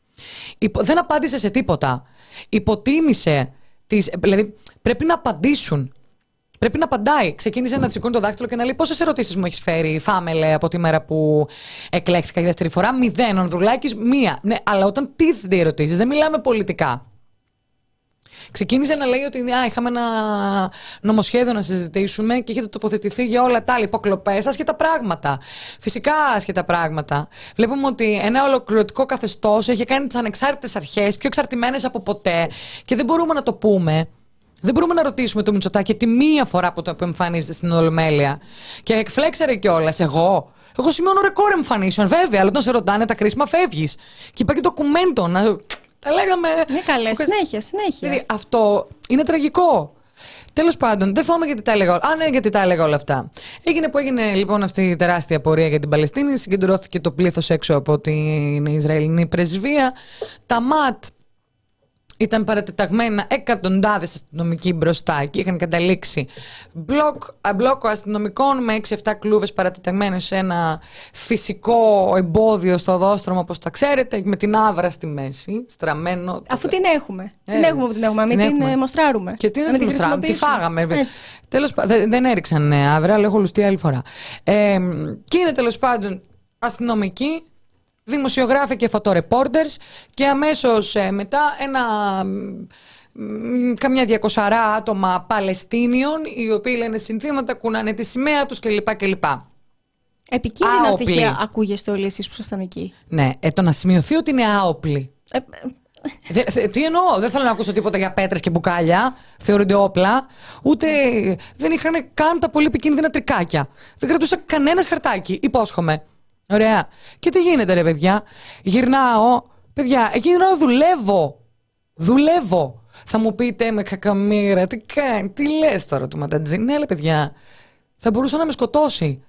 Speaker 1: Δεν απάντησε σε τίποτα. Υποτίμησε τις. Δηλαδή πρέπει να απαντήσουν. Πρέπει να απαντάει. Ξεκίνησε να σηκώνει το δάχτυλο και να λέει: πόσες ερωτήσεις μου έχεις φέρει, Φάμελε, από τη μέρα που εκλέχθηκα για δεύτερη φορά? Μηδέν. Ο Ανδρουλάκης, μία. Ναι, αλλά όταν τίθενται οι ερωτήσεις, δεν μιλάμε πολιτικά. Ξεκίνησε να λέει ότι α, είχαμε ένα νομοσχέδιο να συζητήσουμε και έχετε τοποθετηθεί για όλα τα άλλα, υποκλοπές, άσχετα πράγματα. Φυσικά άσχετα πράγματα. Βλέπουμε ότι ένα ολοκληρωτικό καθεστώς έχει κάνει τις ανεξάρτητες αρχές πιο εξαρτημένες από ποτέ και δεν μπορούμε να το πούμε. Δεν μπορούμε να ρωτήσουμε τον Μητσοτάκη τη μία φορά που, το, που εμφανίζεται στην Ολομέλεια. Και εκφλέξερε κιόλας εγώ. Εγώ σημειώνω ρεκόρ εμφανίσεων, βέβαια, αλλά όταν σε ρωτάνε τα κρίσιμα φεύγεις. Και υπάρχει ντοκουμέντο να. Τα λέγαμε.
Speaker 2: Ναι, καλέ, συνέχεια, συνέχεια.
Speaker 1: Δηλαδή αυτό είναι τραγικό. Τέλος πάντων, δεν θυμάμαι γιατί τα έλεγα όλα. Α, ναι, γιατί τα έλεγα όλα αυτά. Έγινε που έγινε λοιπόν αυτή η τεράστια πορεία για την Παλαιστίνη. Συγκεντρώθηκε το πλήθος έξω από την Ισραηλινή πρεσβεία. Τα ΜΑΤ ήταν παρατεταγμένα εκατοντάδες αστυνομικοί μπροστά και είχαν καταλήξει μπλοκ, μπλόκο αστυνομικών με έξι εφτά κλούβες παρατεταγμένες σε ένα φυσικό εμπόδιο στο οδόστρωμα, όπως τα ξέρετε, με την άβρα στη μέση, στραμμένο.
Speaker 2: Αφού την έχουμε. Ε, την έχουμε που την έχουμε, μην την, την μοστράρουμε.
Speaker 1: Και τι να την μοστράρουμε, τη φάγαμε. Τέλος, δε, δεν έριξαν άβρα, αλλά έχω λουστεί άλλη φορά. Ε, και είναι τέλος πάντων αστυνομικοί, δημοσιογράφοι και φωτορεπόρτερς και αμέσως ε, μετά ένα μ, καμιά διακοσαρά άτομα Παλαιστίνιων οι οποίοι λένε συνθήματα, κουνάνε τη σημαία τους κλπ. κλπ.
Speaker 2: Επικίνδυνα στοιχεία ακούγεστε όλοι εσείς που ήσασταν εκεί.
Speaker 1: Ναι, ε, το να σημειωθεί ότι είναι άοπλοι. Ε, δε, δε, τι εννοώ, δεν θέλω να ακούσω τίποτα για πέτρες και μπουκάλια, θεωρούνται όπλα, ούτε δεν είχαν καν τα πολύ επικίνδυνα τρικάκια. Δεν κρατούσα κανένας χαρτάκι, υπόσχομαι. Ωραία. Και τι γίνεται ρε παιδιά? Γυρνάω Παιδιά, εκείνη την ώρα δουλεύω. Δουλεύω. Θα μου πείτε με κακαμοίρα, τι κάνει, τι λες τώρα του Ματατζή. Ναι, λέει παιδιά, θα μπορούσε να με σκοτώσει.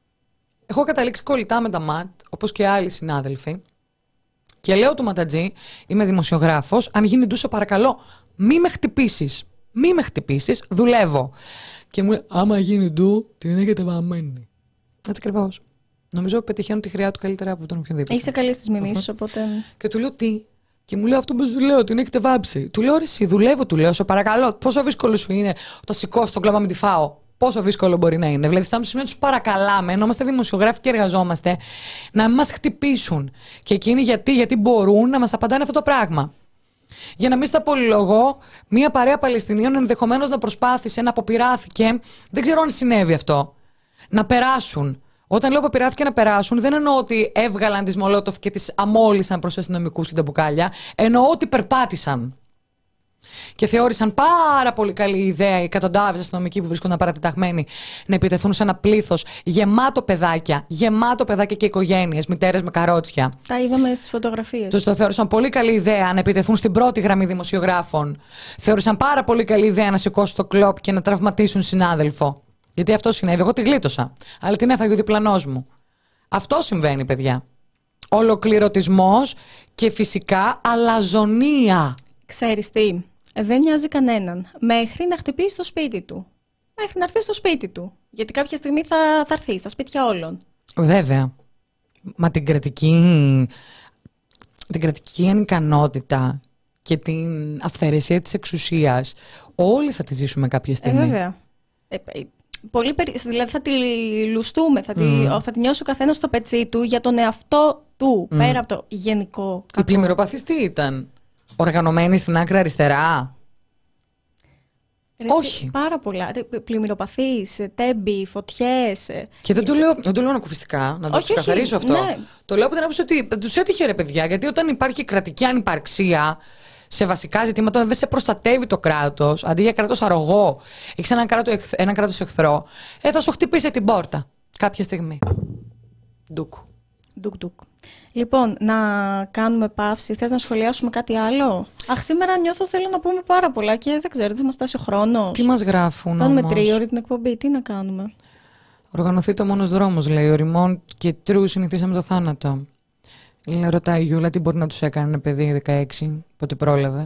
Speaker 1: Έχω καταλήξει κολλητά με τα ματ, όπως και άλλοι συνάδελφοι. Και λέω του Ματατζή, είμαι δημοσιογράφος, αν γίνει ντου σε παρακαλώ, μη με χτυπήσεις. Μη με χτυπήσεις, δουλεύω. Και μου λέει, άμα γίνει ντου, την έχετε βαμμένη. Έτσι ακριβώς. Νομίζω πετυχαίνω τη χρειά του καλύτερα από τον οποιονδήποτε.
Speaker 2: Είσαι καλή στις μιμήσεις, οπότε.
Speaker 1: Και του λέω τι. Και μου λέει αυτό που σου λέω, την έχετε βάψει. Του λέω ρε, εσύ δουλεύω, του λέω, σε παρακαλώ. Πόσο δύσκολο σου είναι όταν σηκώσει τον κλάμα με τη φάω. Πόσο δύσκολο μπορεί να είναι. Δηλαδή, φτάνουμε στο σημείο να του παρακαλάμε, ενώ είμαστε δημοσιογράφοι και εργαζόμαστε, να μην μας χτυπήσουν. Και εκείνοι γιατί, γιατί μπορούν να μας απαντάνε αυτό το πράγμα. Για να μην στα πολυλογώ, μία παρέα Παλαιστινίων ενδεχομένως να προσπάθησε, να αποπειράθηκε, δεν ξέρω αν συνέβη αυτό, να περάσουν. Όταν λέω αποπειράθηκε να περάσουν, δεν εννοώ ότι έβγαλαν τις Μολότοφ και τις αμόλυσαν προς αστυνομικούς και τα μπουκάλια, εννοώ ότι περπάτησαν. Και θεώρησαν πάρα πολύ καλή ιδέα οι εκατοντάδες αστυνομικοί που βρίσκονταν παρατεταγμένοι να επιτεθούν σε ένα πλήθος γεμάτο παιδάκια, γεμάτο παιδάκια και οικογένειες, μητέρες με καρότσια.
Speaker 2: Τα είδαμε στις φωτογραφίες.
Speaker 1: Τους το θεώρησαν πολύ καλή ιδέα να επιτεθούν στην πρώτη γραμμή δημοσιογράφων. Θεώρησαν πάρα πολύ καλή ιδέα να σηκώσουν το κλόπ και να τραυματίσουν συνάδελφο. Γιατί αυτό συνέβη. Εγώ τη γλίτωσα. Αλλά την έφαγε ο διπλανός μου. Αυτό συμβαίνει, παιδιά. Ολοκληρωτισμός και φυσικά αλαζονία.
Speaker 2: Ξέρεις τι, δεν νοιάζει κανέναν μέχρι να χτυπήσει το σπίτι του. Μέχρι να έρθει στο σπίτι του. Γιατί κάποια στιγμή θα, θα έρθει στα σπίτια όλων.
Speaker 1: Βέβαια. Μα την κρατική, την κρατική ανικανότητα και την αυθαιρεσία της εξουσίας όλοι θα τη ζήσουμε κάποια στιγμή.
Speaker 2: Ε, βέβαια. Ε, πολύ περι... Δηλαδή θα τη λουστούμε, θα, τη... Mm. θα τη νιώσει ο καθένας στο πετσί του για τον εαυτό του, mm. πέρα από το γενικό κακό.
Speaker 1: Η πλημμυροπαθής τι ήταν, οργανωμένη στην άκρα αριστερά?
Speaker 2: Ρε,
Speaker 1: όχι.
Speaker 2: Πάρα πολλά. Πλημμυροπαθείς, τέμπη, φωτιές.
Speaker 1: Και δεν το λέω, δεν το λέω ανακουφιστικά, να το ξεκαθαρίσω αυτό. Ναι. Το λέω από την άποψη ότι τους έτυχε ρε παιδιά, γιατί όταν υπάρχει κρατική ανυπαρξία σε βασικά ζητήματα, δεν σε προστατεύει το κράτος, αντί για κράτος αρρωγό, έχεις έναν κράτος, έναν κράτος εχθρό, ε, θα σου χτυπήσει την πόρτα κάποια στιγμή. Ντουκ.
Speaker 2: Ντουκ, ντουκ. Λοιπόν, να κάνουμε παύση. Θες να σχολιάσουμε κάτι άλλο? Αχ, σήμερα νιώθω θέλω να πούμε πάρα πολλά και δεν ξέρω, δεν θα μας φτάσει ο χρόνος.
Speaker 1: Τι μας γράφουν όμως?
Speaker 2: Κάνουμε τρίωρη την εκπομπή, τι να κάνουμε?
Speaker 1: Οργανωθεί ο μόνος δρόμος, λέει. Ο Ρημόν και Τρού συνηθίσαμε το θάνατο. Ρωτάει η Γιούλα τι μπορεί να τους έκανε ένα παιδί δεκαέξι, πότε πρόλαβε.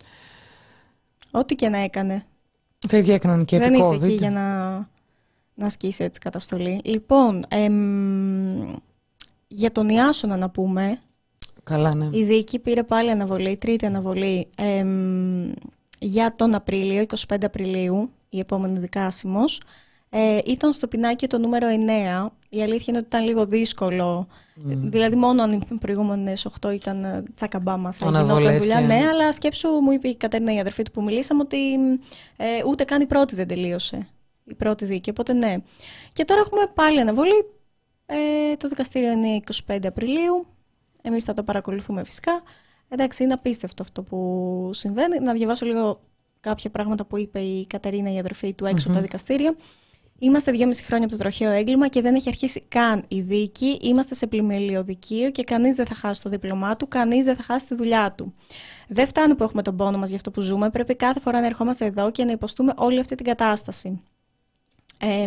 Speaker 2: Ό,τι και να έκανε.
Speaker 1: Τα ίδια έκαναν και επί COVID.
Speaker 2: Δεν είσαι εκεί για να, να ασκήσει έτσι καταστολή. Λοιπόν, εμ, για τον Ιάσονα να πούμε.
Speaker 1: Καλά, ναι.
Speaker 2: Η δίκη πήρε πάλι αναβολή, τρίτη αναβολή, εμ, για τον Απρίλιο, εικοστή πέμπτη Απριλίου, η επόμενη δικάσιμος. Ε, ήταν στο πινάκι το νούμερο εννέα. Η αλήθεια είναι ότι ήταν λίγο δύσκολο. Mm. Δηλαδή, μόνο αν οι προηγούμενες οκτώ ήταν τσακαμπάμα θα γινόταν δουλειά. Και... Ναι, αλλά σκέψου, μου είπε η Κατερίνα, η αδερφή του που μιλήσαμε, ότι ε, ούτε καν η πρώτη δεν τελείωσε. Η πρώτη δίκη. Οπότε, ναι. Και τώρα έχουμε πάλι αναβολή. Ε, το δικαστήριο είναι εικοστή πέμπτη Απριλίου. Εμείς θα το παρακολουθούμε φυσικά. Εντάξει, είναι απίστευτο αυτό που συμβαίνει. Να διαβάσω λίγο κάποια πράγματα που είπε η Κατερίνα, η αδερφή του, έξω mm-hmm. από τα δικαστήρια. Είμαστε δυόμιση χρόνια από το τροχαίο έγκλημα και δεν έχει αρχίσει καν η δίκη. Είμαστε σε πλημμυλιοδικείο και κανείς δεν θα χάσει το δίπλωμά του, κανείς δεν θα χάσει τη δουλειά του. Δεν φτάνει που έχουμε τον πόνο μας για αυτό που ζούμε. Πρέπει κάθε φορά να ερχόμαστε εδώ και να υποστούμε όλη αυτή την κατάσταση. Ε,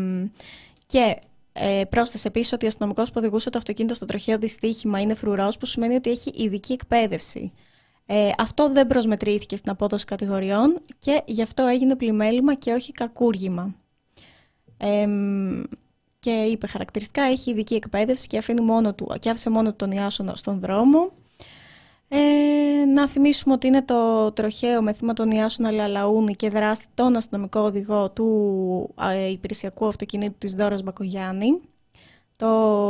Speaker 2: και ε, πρόσθεσε επίσης ότι ο αστυνομικός που οδηγούσε το αυτοκίνητο στο τροχαίο δυστύχημα είναι φρουρός, που σημαίνει ότι έχει ειδική εκπαίδευση. Ε, αυτό δεν προσμετρήθηκε στην απόδοση κατηγοριών και γι' αυτό έγινε πλημέλημα και όχι κακούργημα. Ε, και είπε χαρακτηριστικά έχει ειδική εκπαίδευση και, αφήνει μόνο του, και άφησε μόνο τον Ιάσονα στον δρόμο. Ε, να θυμίσουμε ότι είναι το τροχαίο με θύμα τον Ιάσονα Λαλαούνη και δράστη τον αστυνομικό οδηγό του ε, υπηρεσιακού αυτοκινήτου της Δώρας Μπακογιάννη. Το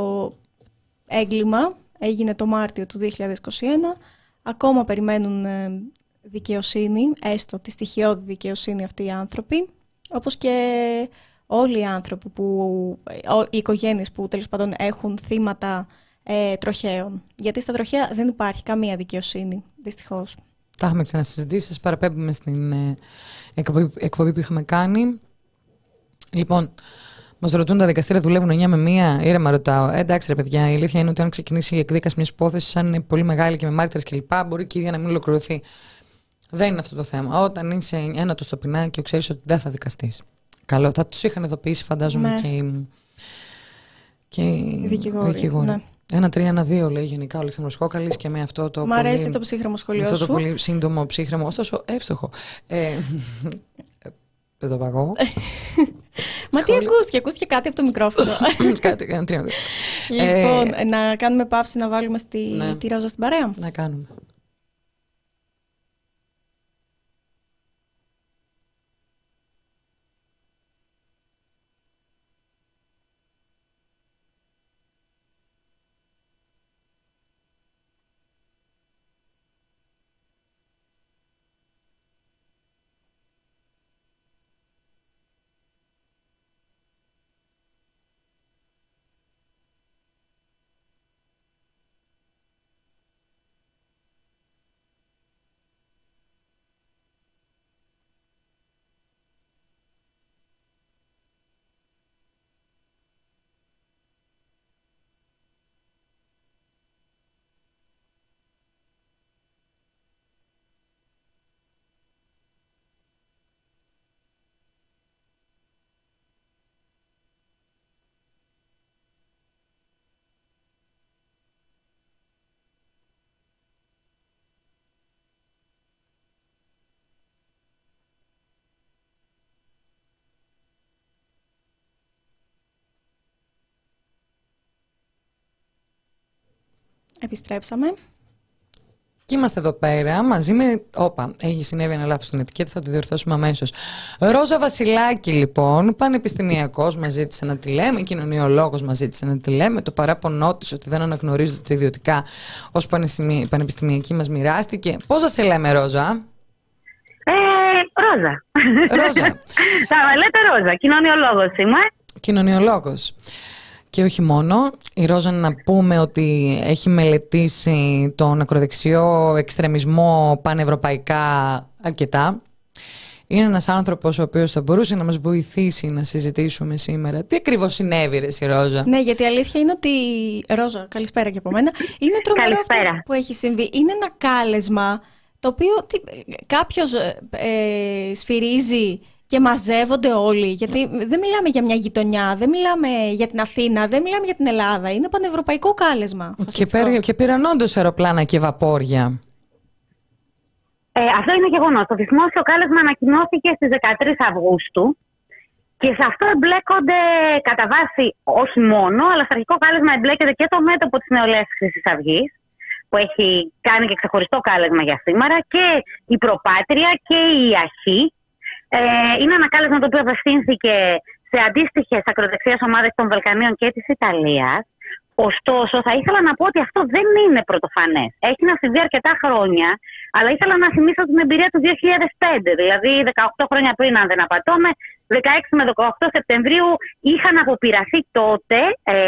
Speaker 2: έγκλημα έγινε το Μάρτιο του δύο χιλιάδες είκοσι ένα. Ακόμα περιμένουν ε, δικαιοσύνη, έστω τη στοιχειώδη δικαιοσύνη αυτοί οι άνθρωποι, όπως και όλοι οι άνθρωποι, που, οι οικογένειες που τέλος πάντων έχουν θύματα ε, τροχαίων. Γιατί στα τροχαία δεν υπάρχει καμία δικαιοσύνη, δυστυχώς.
Speaker 1: Τα έχουμε ξανασυζητήσει, σας παραπέμπουμε στην ε, εκπομπή, εκπομπή που είχαμε κάνει. Λοιπόν, Μας ρωτούν τα δικαστήρια δουλεύουν εννιά με μία. Ήρεμα ρωτάω. Ε, εντάξει, ρε παιδιά, η αλήθεια είναι ότι αν ξεκινήσει η εκδίκαση μια υπόθεση, αν είναι πολύ μεγάλη και με μάρτυρες κλπ., μπορεί και η ίδια να μην ολοκληρωθεί. Δεν είναι αυτό το θέμα. Όταν είσαι ένατο στο πινάκι, ξέρεις ότι δεν θα δικαστείς. Καλό, θα τους είχαν ειδοποιήσει, φαντάζομαι, ναι. και οι, και οι δικηγόροι. δικηγόροι. Ναι. Ένα τρία, ένα δύο λέει γενικά ο Αλέξανδρος Κόκαλης και με αυτό το. Μ' πολύ,
Speaker 2: αρέσει το ψύχρεμο σχολείο σου.
Speaker 1: Αυτό το πολύ σύντομο ψύχρεμο, ωστόσο εύστοχο. Ε, Παιδοπαγό.
Speaker 2: Μα τι ακούστηκε, ακούστηκε κάτι από το μικρόφωνο.
Speaker 1: Κάτι, ένα τρία.
Speaker 2: Λοιπόν, ε, να κάνουμε παύση να βάλουμε στη, ναι. τη Ρόζα στην παρέα.
Speaker 1: Να κάνουμε.
Speaker 2: Επιστρέψαμε.
Speaker 1: Και είμαστε εδώ πέρα μαζί με. Όπα, έχει συνέβη ένα λάθος στην ετικέτα, θα το διορθώσουμε αμέσως. Ρόζα Βασιλάκη, λοιπόν, πανεπιστημιακός, μας ζήτησε να τη λέμε, κοινωνιολόγος, μας ζήτησε να τη λέμε. Το παράπονό της ότι δεν αναγνωρίζεται ιδιωτικά ως πανεπιστημιακή μας μοιράστηκε. Πώς θα σε λέμε, Ρόζα?
Speaker 3: Ε, Ρόζα.
Speaker 1: Ρόζα.
Speaker 3: Θα λέτε Ρόζα. Κοινωνιολόγος είμαι.
Speaker 1: Κοινωνιολόγος. Και όχι μόνο, η Ρόζα να πούμε ότι έχει μελετήσει τον ακροδεξιό εξτρεμισμό πανευρωπαϊκά αρκετά. Είναι ένας άνθρωπος ο οποίος θα μπορούσε να μας βοηθήσει να συζητήσουμε σήμερα. Τι ακριβώς συνέβη, ρε η Ρόζα?
Speaker 2: Ναι, γιατί η αλήθεια είναι ότι. Ρόζα, καλησπέρα και από μένα. Είναι τρομερό αυτό που έχει συμβεί. Είναι ένα κάλεσμα το οποίο κάποιος ε, σφυρίζει και μαζεύονται όλοι. Γιατί δεν μιλάμε για μια γειτονιά, δεν μιλάμε για την Αθήνα, δεν μιλάμε για την Ελλάδα. Είναι πανευρωπαϊκό κάλεσμα.
Speaker 1: Και, πέρ, και πήραν όντως αεροπλάνα και βαπόρια.
Speaker 3: Ε, αυτό είναι γεγονός. Το δημόσιο κάλεσμα ανακοινώθηκε στις δεκατρείς Αυγούστου και σε αυτό εμπλέκονται κατά βάση όχι μόνο, αλλά στο αρχικό κάλεσμα εμπλέκεται και το μέτωπο της Νεολαίας της Χρυσής Αυγής, που έχει κάνει και ξεχωριστό κάλεσμα για σήμερα, και η Προπάτρια και η Αχή. Ε, είναι ένα κάλεσμα το οποίο απευθύνθηκε σε αντίστοιχες ακροδεξιές ομάδες των Βαλκανίων και της Ιταλίας. Ωστόσο, θα ήθελα να πω ότι αυτό δεν είναι πρωτοφανές. Έχει να συμβεί αρκετά χρόνια, αλλά ήθελα να θυμίσω την εμπειρία του δύο χιλιάδες πέντε, δηλαδή δεκαοκτώ χρόνια πριν, αν δεν απατώμε, δεκαέξι με δεκαοκτώ Σεπτεμβρίου είχαν αποπειραθεί τότε ε,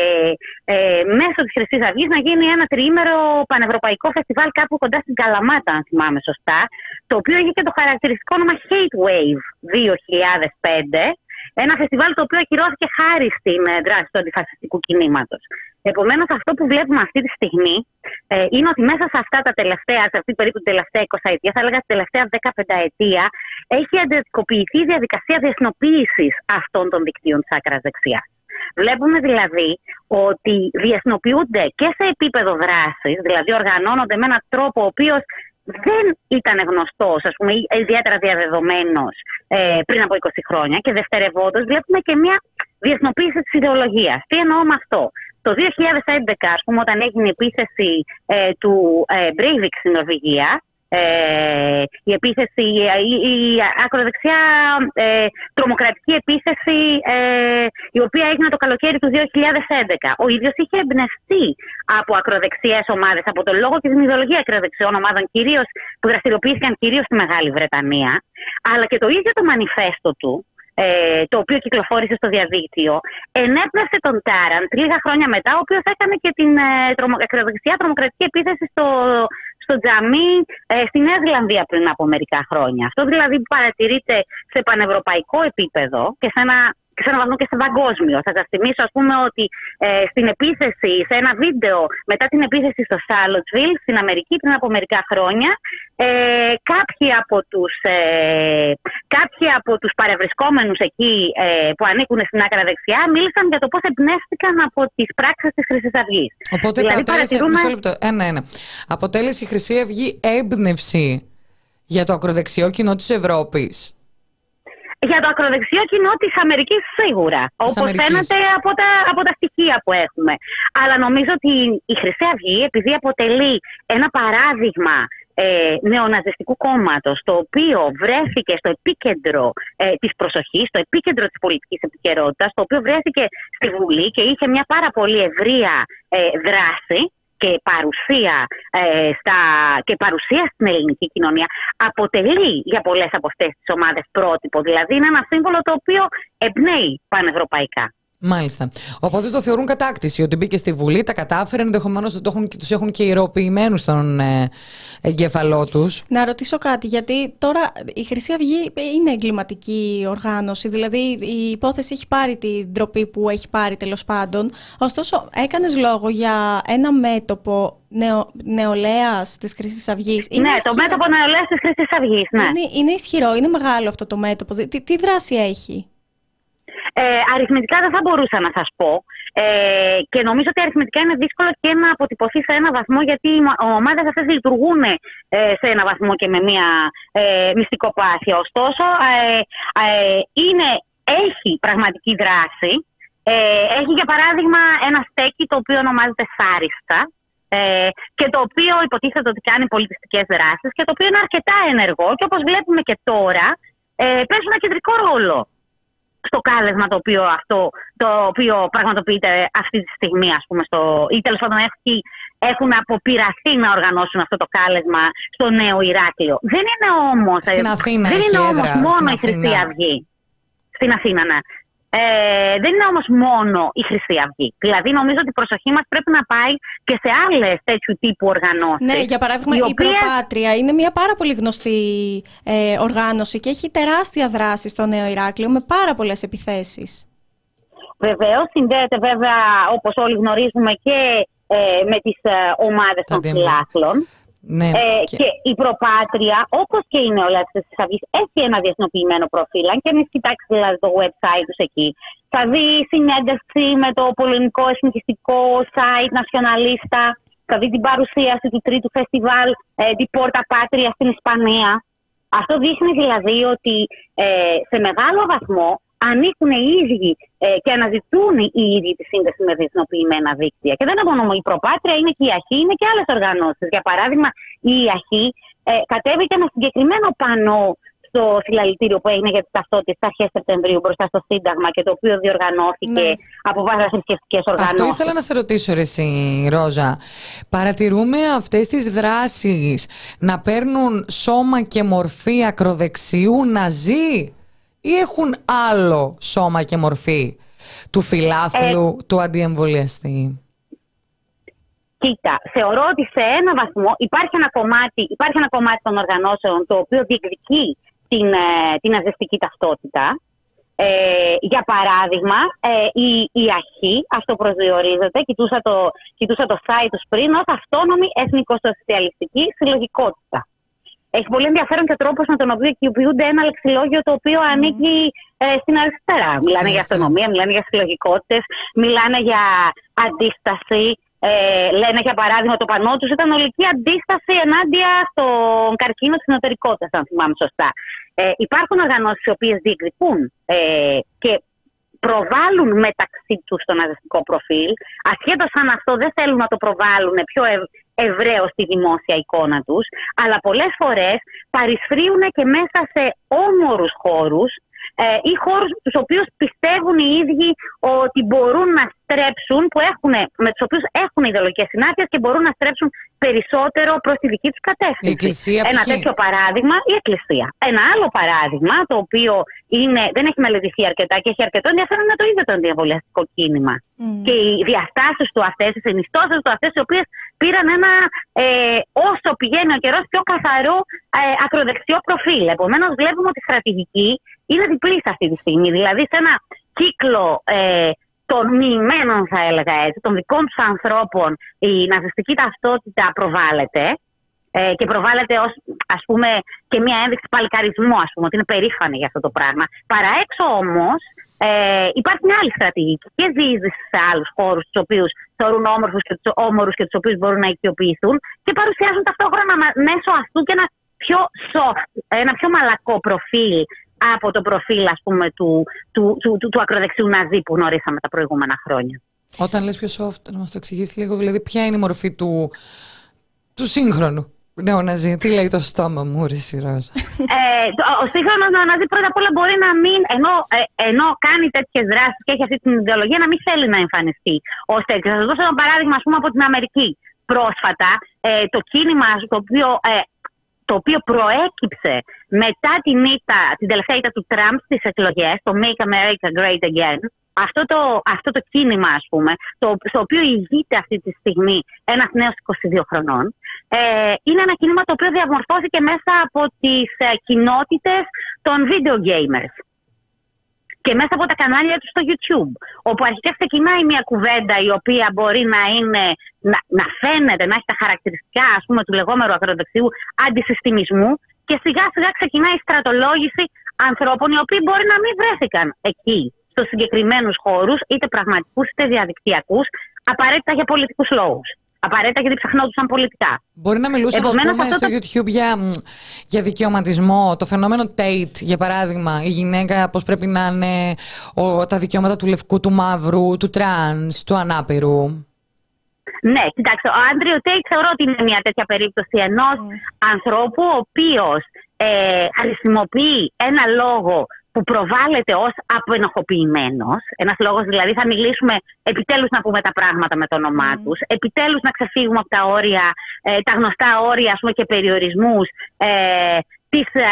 Speaker 3: ε, μέσω της Χρυσής Αυγής να γίνει ένα τριήμερο πανευρωπαϊκό φεστιβάλ κάπου κοντά στην Καλαμάτα, αν θυμάμαι σωστά, το οποίο είχε και το χαρακτηριστικό όνομα Hate Wave δύο χιλιάδες πέντε. Ένα φεστιβάλ το οποίο ακυρώθηκε χάρη στην δράση του αντιφασιστικού κινήματος. Επομένως, αυτό που βλέπουμε αυτή τη στιγμή ε, είναι ότι μέσα σε αυτά τα τελευταία, σε αυτή περίπου την τελευταία εικοσαετία, θα έλεγα την τελευταία δεκαπενταετία, έχει εντατικοποιηθεί η διαδικασία διεθνοποίησης αυτών των δικτύων της άκρας δεξιάς. Βλέπουμε δηλαδή ότι διεθνοποιούνται και σε επίπεδο δράσης, δηλαδή οργανώνονται με έναν τρόπο ο οποίος δεν ήταν γνωστός, ας πούμε, ιδιαίτερα διαδεδομένος ε, πριν από είκοσι χρόνια, και δευτερευόντως βλέπουμε και μια διεθνοποίηση της ιδεολογίας. Τι εννοώ με αυτό? Το δύο χιλιάδες έντεκα, ας πούμε, όταν έγινε η επίθεση ε, του ε, Breivik στην Νορβηγία, Ε, η επίθεση, η, η ακροδεξιά ε, τρομοκρατική επίθεση ε, η οποία έγινε το καλοκαίρι του δύο χιλιάδες έντεκα. Ο ίδιος είχε εμπνευστεί από ακροδεξιές ομάδες, από τον λόγο και την ιδεολογία ακροδεξιών ομάδων, κυρίως, που δραστηριοποιήθηκαν κυρίως στη Μεγάλη Βρετανία, αλλά και το ίδιο το μανιφέστο του, ε, το οποίο κυκλοφόρησε στο διαδίκτυο, ενέπνευσε τον Τάραντ λίγα χρόνια μετά, ο οποίος έκανε και την ε, τρομο, ακροδεξιά τρομοκρατική επίθεση στο στο τζαμί ε, στη Νέα Ζηλανδία πριν από μερικά χρόνια. Αυτό δηλαδή παρατηρείται σε πανευρωπαϊκό επίπεδο και σε ένα σε έναν βαθμό και σε παγκόσμιο. Θα σας θυμίσω, ας πούμε, ότι ε, στην επίθεση, σε ένα βίντεο μετά την επίθεση στο Charlottesville, στην Αμερική, πριν από μερικά χρόνια, ε, κάποιοι, από τους, ε, κάποιοι από τους παρευρισκόμενους εκεί ε, που ανήκουν στην άκρα δεξιά μίλησαν για το πώς εμπνεύστηκαν από τις πράξεις της Χρυσής Αυγής.
Speaker 1: Οπότε δηλαδή, αποτέλεσε, παρατηρούμε... μισό λεπτό, ένα, ένα. αποτέλεσε η Χρυσή Αυγή έμπνευση για το ακροδεξιό κοινό της Ευρώπης.
Speaker 3: Για το ακροδεξιό κοινό της Αμερικής σίγουρα, της όπως Αμερικής. Φαίνεται από τα, από τα στοιχεία που έχουμε. Αλλά νομίζω ότι η Χρυσή Αυγή, επειδή αποτελεί ένα παράδειγμα ε, νεοναζιστικού κόμματος, το οποίο βρέθηκε στο επίκεντρο ε, της προσοχής, στο επίκεντρο της πολιτικής επικαιρότητας, το οποίο βρέθηκε στη Βουλή και είχε μια πάρα πολύ ευρεία ε, δράση και παρουσία, ε, στα, και παρουσία στην ελληνική κοινωνία, αποτελεί για πολλές από αυτές τις ομάδες πρότυπο. Δηλαδή είναι ένα σύμβολο το οποίο εμπνέει πανευρωπαϊκά.
Speaker 1: Μάλιστα. Οπότε το θεωρούν κατάκτηση, ότι μπήκε στη Βουλή, τα κατάφερε, ενδεχομένως το τους έχουν και ηρωοποιημένους στον ε, εγκέφαλό τους.
Speaker 2: Να ρωτήσω κάτι, γιατί τώρα η Χρυσή Αυγή είναι εγκληματική οργάνωση, δηλαδή η υπόθεση έχει πάρει την ντροπή που έχει πάρει τέλος πάντων. Ωστόσο, έκανες λόγο για ένα μέτωπο νεο, νεολαίας της Χρυσής Αυγής.
Speaker 3: Ναι, ισχυρό... το μέτωπο νεολαίας της Χρυσής Αυγής, ναι.
Speaker 2: Είναι, είναι ισχυρό, είναι μεγάλο αυτό το μέτωπο. Τι, τι δράση έχει?
Speaker 3: Ε, αριθμητικά δεν θα μπορούσα να σας πω ε, και νομίζω ότι αριθμητικά είναι δύσκολο και να αποτυπωθεί σε ένα βαθμό, γιατί οι ομάδες αυτές λειτουργούν ε, σε ένα βαθμό και με μια ε, μυστικοπάθεια. Ωστόσο ε, ε, είναι, έχει πραγματική δράση. Ε, έχει για παράδειγμα ένα στέκι το οποίο ονομάζεται Σάριστα ε, και το οποίο υποτίθεται ότι κάνει πολιτιστικές δράσεις και το οποίο είναι αρκετά ενεργό και όπως βλέπουμε και τώρα ε, παίζει ένα κεντρικό ρόλο στο κάλεσμα το οποίο, αυτό, το οποίο πραγματοποιείται αυτή τη στιγμή, ας πούμε, στο, ή τέλος πάντων έχουν αποπειραθεί να οργανώσουν αυτό το κάλεσμα στο Νέο Ηράκλειο. Δεν είναι όμως,
Speaker 1: στην Αθήνα
Speaker 3: δεν είναι όμως
Speaker 1: έδρα,
Speaker 3: μόνο η Χρυσή Αυγή. Στην Αθήνα, ναι. Ε, δεν είναι όμως μόνο η Χρυσή Αυγή. Δηλαδή, νομίζω ότι η προσοχή μας πρέπει να πάει και σε άλλες τέτοιου τύπου οργανώσεις.
Speaker 2: Ναι, για παράδειγμα, η, η οποίες... Προπάτρια είναι μια πάρα πολύ γνωστή ε, οργάνωση και έχει τεράστια δράση στο Νέο Ηράκλειο με πάρα πολλές επιθέσεις.
Speaker 3: Βεβαίως, συνδέεται βέβαια, όπως όλοι γνωρίζουμε, και ε, με τις ε, ομάδες των φιλάθλων.
Speaker 1: Ναι,
Speaker 3: ε,
Speaker 1: και...
Speaker 3: και η Προπάτρια, όπως και η νεολαία της Χρυσής Αυγής, έχει ένα διεθνοποιημένο προφίλ. Αν και εμείς κοιτάξει δηλαδή το website τους εκεί, θα δει συνέντευξη με το πολωνικό εθνικιστικό site Nacionalista, θα δει την παρουσίαση του τρίτου φεστιβάλ ε, τη Porta Patria στην Ισπανία. Αυτό δείχνει δηλαδή ότι ε, σε μεγάλο βαθμό ανήκουν οι ίδιοι ε, και αναζητούν οι ίδιοι τη σύνδεση με διεθνοποιημένα δίκτυα. Και δεν είναι μόνο η Προπάτρια, είναι και η ΑΧΗ, είναι και άλλες οργανώσεις. Για παράδειγμα, η ΑΧΗ ε, κατέβηκε ένα συγκεκριμένο πανό στο συλλαλητήριο που έγινε για τις ταυτότητες στις αρχές Σεπτεμβρίου μπροστά στο Σύνταγμα και το οποίο διοργανώθηκε ναι. από παραθρησκευτικές οργανώσεις.
Speaker 1: Αυτό ήθελα να σε ρωτήσω, ρε εσύ, Ρόζα. Παρατηρούμε αυτές τις δράσεις να παίρνουν σώμα και μορφή ακροδεξιού ναζί, ή έχουν άλλο σώμα και μορφή του φιλάθλου, ε, του αντιεμβολιαστή?
Speaker 3: Κοίτα, θεωρώ ότι σε ένα βαθμό υπάρχει ένα κομμάτι, υπάρχει ένα κομμάτι των οργανώσεων το οποίο διεκδικεί την, την ναζιστική ταυτότητα. Ε, για παράδειγμα, ε, η, η ΑΧΗ, αυτό προσδιορίζεται, κοιτούσα το, κοιτούσα το site τους πριν, ως αυτόνομη εθνικοσοσιαλιστική συλλογικότητα. Έχει πολύ ενδιαφέρον και ο τρόπος με τον οποίο κοινοποιούνται ένα λεξιλόγιο το οποίο mm. ανήκει ε, στην αριστερά. Mm. Μιλάνε για αστυνομία, μιλάνε για συλλογικότητες, μιλάνε για αντίσταση. Ε, λένε για παράδειγμα το πανό τους ήταν ολική αντίσταση ενάντια στον καρκίνο της ενωτερικότητας, αν θυμάμαι σωστά. Ε, υπάρχουν οργανώσεις οι οποίες διεκδικούν ε, και προβάλλουν μεταξύ τους το ναζιστικό προφίλ, ασχέτως αν αυτό δεν θέλουν να το προβάλλουν πιο ευ, ευρέως στη δημόσια εικόνα τους, αλλά πολλές φορές παρισφρίουν και μέσα σε όμορους χώρους ε, ή χώρους τους οποίους πιστεύουν οι ίδιοι ότι μπορούν να στρέψουν, που έχουν, με τους οποίους έχουν ιδεολογικές συνάρτειες και μπορούν να στρέψουν περισσότερο προς τη δική τους κατεύθυνση. Ένα π. τέτοιο παράδειγμα, η Εκκλησία. Ένα άλλο παράδειγμα, το οποίο είναι, δεν έχει μελετηθεί αρκετά και έχει αρκετό ενδιαφέρον, είναι το ίδιο το αντιεμβολιαστικό κίνημα. Mm. Και οι διαστάσεις του αυτές, οι συνιστώσεις του αυτές, οι οποίες πήραν ένα ε, όσο πηγαίνει ο καιρός πιο καθαρό ε, ακροδεξιό προφίλ. Επομένως, βλέπουμε ότι η στρατηγική είναι διπλή σε αυτή τη στιγμή. Δηλαδή, σε ένα κύκλο ε, των μοιημένων, θα έλεγα έτσι, των δικών τους ανθρώπων, η ναζιστική ταυτότητα προβάλλεται. Ε, και προβάλλεται ως, ας πούμε, και μια ένδειξη παλικαρισμού, ας πούμε, ότι είναι περήφανη για αυτό το πράγμα. Παραέξω όμως, ε, υπάρχει μια άλλη στρατηγική και διείσδυση σε άλλους χώρους, τους οποίους θεωρούν όμορφους και τους όμορους και τους οποίους μπορούν να οικειοποιηθούν και παρουσιάζουν ταυτόχρονα μέσω αυτού και ένα πιο soft, ένα πιο μαλακό προφίλ από το προφίλ, ας πούμε, του, του, του, του, του ακροδεξιού ναζί που γνωρίσαμε τα προηγούμενα χρόνια.
Speaker 1: Όταν λες πιο soft, να μας το εξηγήσεις λίγο, δηλαδή ποια είναι η μορφή του, του σύγχρονου νεοναζί? Τι λέει το στόμα μου, ρε Ρόζα?
Speaker 3: ε, ο σύγχρονος νεοναζί πρώτα απ' όλα μπορεί να μην, ενώ, ε, ενώ κάνει τέτοιες δράσεις και έχει αυτή την ιδεολογία, να μην θέλει να εμφανιστεί ως τέτοιο. Θα σας δώσω ένα παράδειγμα, ας πούμε, από την Αμερική. Πρόσφατα, ε, το κίνημα το οποίο, ε, το οποίο προέκυψε μετά την, ήττα, την τελευταία ήττα του Τραμπ στις εκλογές, το Make America Great Again, αυτό το, αυτό το κίνημα, ας πούμε, το, στο οποίο ηγείται αυτή τη στιγμή ένας νέος είκοσι δύο χρονών, ε, είναι ένα κίνημα το οποίο διαμορφώθηκε μέσα από τις ε, κοινότητες των video gamers και μέσα από τα κανάλια του στο YouTube, όπου αρχικά ξεκινάει μια κουβέντα η οποία μπορεί να, είναι, να, να φαίνεται, να έχει τα χαρακτηριστικά, ας πούμε, του λεγόμενου ακροδεξιού αντισυστημισμού και σιγά σιγά ξεκινάει η στρατολόγηση ανθρώπων οι οποίοι μπορεί να μην βρέθηκαν εκεί, στους συγκεκριμένους χώρους, είτε πραγματικούς είτε διαδικτυακούς, απαραίτητα για πολιτικούς λόγους. Απαραίτητα γιατί ψαχνόντουσαν πολιτικά.
Speaker 1: Μπορεί να μιλούσαν, ας πούμε, στο το... YouTube για, για δικαιωματισμό, το φαινόμενο Tate, για παράδειγμα, η γυναίκα πώς πρέπει να είναι, ο, τα δικαιώματα του λευκού, του μαύρου, του τρανς, του ανάπηρου.
Speaker 3: Ναι, κοιτάξτε, ο Άντριου Τέιτ θεωρώ ότι είναι μια τέτοια περίπτωση ενός mm. ανθρώπου ο οποίος ε, χρησιμοποιεί ένα λόγο που προβάλλεται ως αποενοχοποιημένος. Ένας λόγος, δηλαδή, θα μιλήσουμε επιτέλους να πούμε τα πράγματα με το όνομά mm. τους, επιτέλους να ξεφύγουμε από τα όρια, ε, τα γνωστά όρια, ας πούμε, και περιορισμούς ε, της, ε,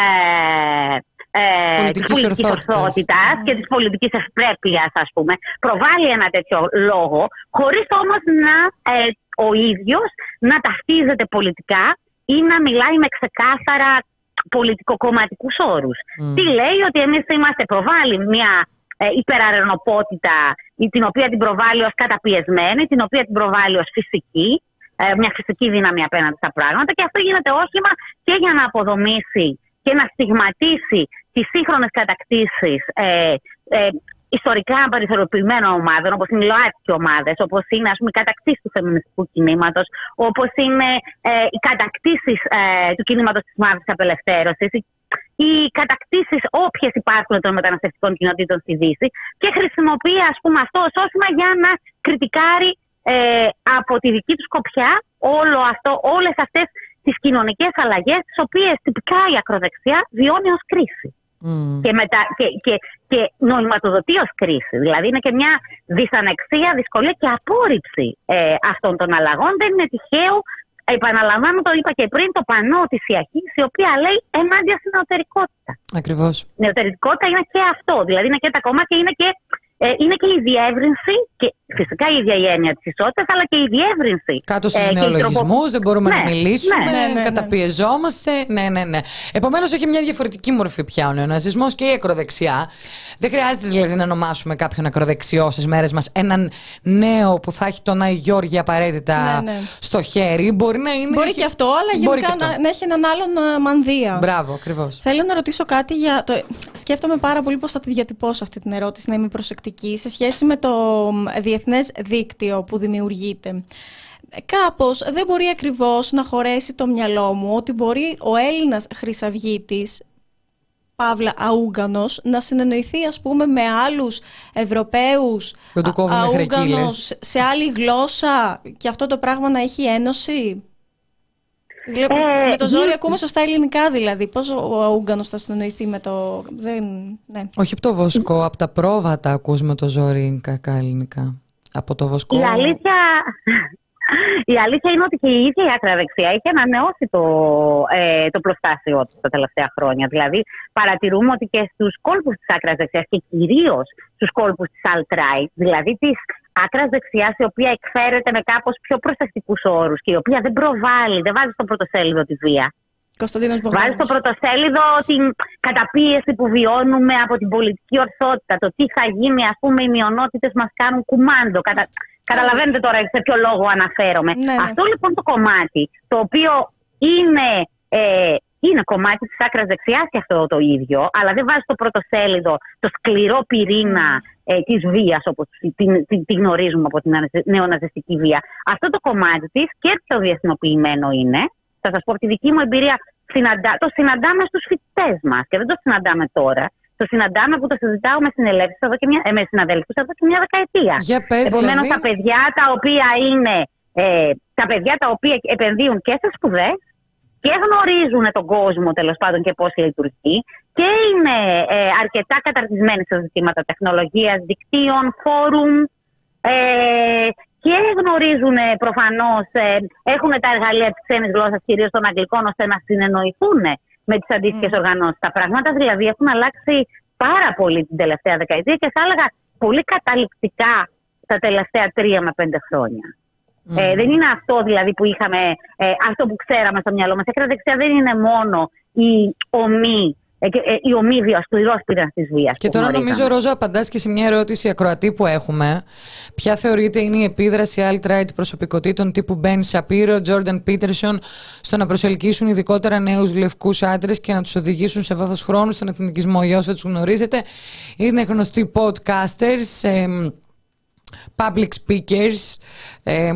Speaker 3: ε, της πολιτικής ορθότητας mm. και της πολιτικής ευπρέπειας, ας πούμε. Προβάλλει ένα τέτοιο λόγο, χωρίς όμως να ε, ο ίδιος να ταυτίζεται πολιτικά ή να μιλάει με ξεκάθαρα πολιτικοκομματικούς όρους. Mm. Τι λέει? Ότι εμείς είμαστε, προβάλλει μια ε, υπεραρενοπότητα, την οποία την προβάλλει ως καταπιεσμένη, την οποία την προβάλλει ως φυσική, ε, μια φυσική δύναμη απέναντι στα πράγματα, και αυτό γίνεται όχημα και για να αποδομήσει και να στιγματίσει τις σύγχρονες κατακτήσεις ε, ε, ιστορικά περιθωριοποιημένων ομάδων, όπως είναι οι ΛΟΑΤΚΙ ομάδες, όπως είναι, ας πούμε, οι κατακτήσεις του φεμινιστικού κινήματος, όπως είναι ε, οι κατακτήσεις ε, του κινήματος της μαύρης απελευθέρωσης, οι, οι κατακτήσεις όποιες υπάρχουν των μεταναστευτικών κοινοτήτων στη Δύση, και χρησιμοποιεί, ας πούμε, αυτό ως όχημα για να κριτικάρει ε, από τη δική του σκοπιά όλο αυτό, όλες αυτές τις κοινωνικές αλλαγές, τις οποίες τυπικά η ακροδεξιά βιώνει ως κρίση. Mm. Και, μετα... και, και, και νοηματοδοτεί ως κρίση. Δηλαδή είναι και μια δυσανεξία, δυσκολία και απόρριψη ε, αυτών των αλλαγών. Δεν είναι τυχαίο, επαναλαμβάνω, το είπα και πριν, το πανό της Ιαχής, η οποία λέει ενάντια στην νεωτερικότητα. Ακριβώς. Η νεωτερικότητα είναι και αυτό. Δηλαδή είναι και τα κομμάτια, είναι και, ε, είναι και η διεύρυνση, και φυσικά η ίδια η έννοια της ισότητας, αλλά και η διεύρυνση.
Speaker 1: Κάτω στους ε, νεολογισμούς, τροπο... δεν μπορούμε ναι, να μιλήσουμε, ναι, ναι, ναι, καταπιεζόμαστε. Ναι, ναι, ναι. Επομένως έχει μια διαφορετική μορφή πια ο νεοναζισμός και η ακροδεξιά. Δεν χρειάζεται δηλαδή να ονομάσουμε κάποιον ακροδεξιό στις μέρες μας έναν νέο που θα έχει τον Άι Γιώργη απαραίτητα ναι, ναι. στο χέρι. Μπορεί να είναι.
Speaker 2: Μπορεί έχει... και αυτό, αλλά γενικά αυτό. Να, να έχει έναν άλλον μανδύα.
Speaker 1: Μπράβο, ακριβώς.
Speaker 2: Θέλω να ρωτήσω κάτι για. Το... Σκέφτομαι πάρα πολύ πώς θα τη διατυπώσω αυτή την ερώτηση, να είμαι προσεκτική, σε σχέση με το διεθνές δίκτυο που δημιουργείται. Κάπως δεν μπορεί ακριβώς να χωρέσει το μυαλό μου ότι μπορεί ο Έλληνας χρυσαυγίτης, παύλα αούγκανος, να συνεννοηθεί, ας πούμε, με άλλους Ευρωπαίους αούγκανος σε άλλη γλώσσα και αυτό το πράγμα να έχει ένωση. Ε, με το ζόρι ε, ακούμε σωστά ελληνικά, δηλαδή. Πώς ο αούγκανος θα συνεννοηθεί με το. Δεν, ναι.
Speaker 1: Όχι από το Βοσκό, από τα πρόβατα ακούς με το ζόρι κακά ελληνικά. Από το Βοσκό.
Speaker 3: Η αλήθεια, η αλήθεια είναι ότι και η ίδια η ακραδεξιά έχει ανανεώσει το, ε, το προστάσιό της τα τελευταία χρόνια. Δηλαδή, παρατηρούμε ότι και στους κόλπους της άκρας δεξιάς και κυρίως στους κόλπους της alt-right, δηλαδή της άκρας δεξιάς, η οποία εκφέρεται με κάπως πιο προστατικούς όρους και η οποία δεν προβάλλει, δεν βάζει στο πρωτοσέλιδο τη βία.
Speaker 2: Κωνσταντίνος Μπογδάνος.
Speaker 3: Βάζει στο πρωτοσέλιδο την καταπίεση που βιώνουμε από την πολιτική ορθότητα. Το τι θα γίνει, ας πούμε, οι μειονότητες μας κάνουν κουμάντο. Κατα... Καταλαβαίνετε τώρα σε ποιο λόγο αναφέρομαι.
Speaker 2: Ναι, ναι.
Speaker 3: Αυτό λοιπόν το κομμάτι, το οποίο είναι, ε, είναι κομμάτι της άκρας δεξιάς και αυτό το ίδιο, αλλά δεν βάζει στο πρωτοσέλιδο το σκληρό πυρήνα ε, της βίας, όπως την, την, την γνωρίζουμε από την νεοναζιστική βία. Αυτό το κομμάτι της και πιο διεθνοποιημένο είναι. Θα σας πω από τη δική μου εμπειρία, συναντά, το συναντάμε στους φοιτητές μας και δεν το συναντάμε τώρα. Το συναντάμε που το συζητάω με συνελεύσεις εδώ και μια, ε, με συναδέλφους εδώ και μια δεκαετία. Επομένως, δηλαδή... τα παιδιά τα οποία είναι ε, τα παιδιά τα οποία επενδύουν και σε σπουδές και γνωρίζουν τον κόσμο τέλος πάντων και πώς λειτουργεί και είναι ε, αρκετά καταρτισμένοι σε ζητήματα τεχνολογίας, δικτύων, φόρουμ. Ε, Και γνωρίζουν προφανώς, ε, έχουν τα εργαλεία της ξένης γλώσσας, κυρίως των αγγλικών, ώστε να συνεννοηθούν με τις αντίστοιχες mm. οργανώσεις. Τα πράγματα δηλαδή έχουν αλλάξει πάρα πολύ την τελευταία δεκαετία και θα έλεγα πολύ καταληκτικά τα τελευταία τρία με πέντε χρόνια. Mm. Ε, δεν είναι αυτό δηλαδή που είχαμε, ε, αυτό που ξέραμε στο μυαλό μας. Η ακραδεξιά δεν είναι μόνο η ομή. Η ομίδια, ο σκληρός πυρήνας της βίας.
Speaker 1: Και τώρα νομίζω, Ρόζα, απαντάς και σε μια ερώτηση ακροατή που έχουμε. Ποια θεωρείται είναι η επίδραση alt-right προσωπικότητων τύπου Ben Shapiro, Jordan Peterson στο να προσελκύσουν ειδικότερα νέους λευκούς άντρες και να τους οδηγήσουν σε βάθος χρόνου στον εθνικισμό? Για όσοι τους γνωρίζετε, είναι γνωστοί podcasters, ε, public speakers, ε,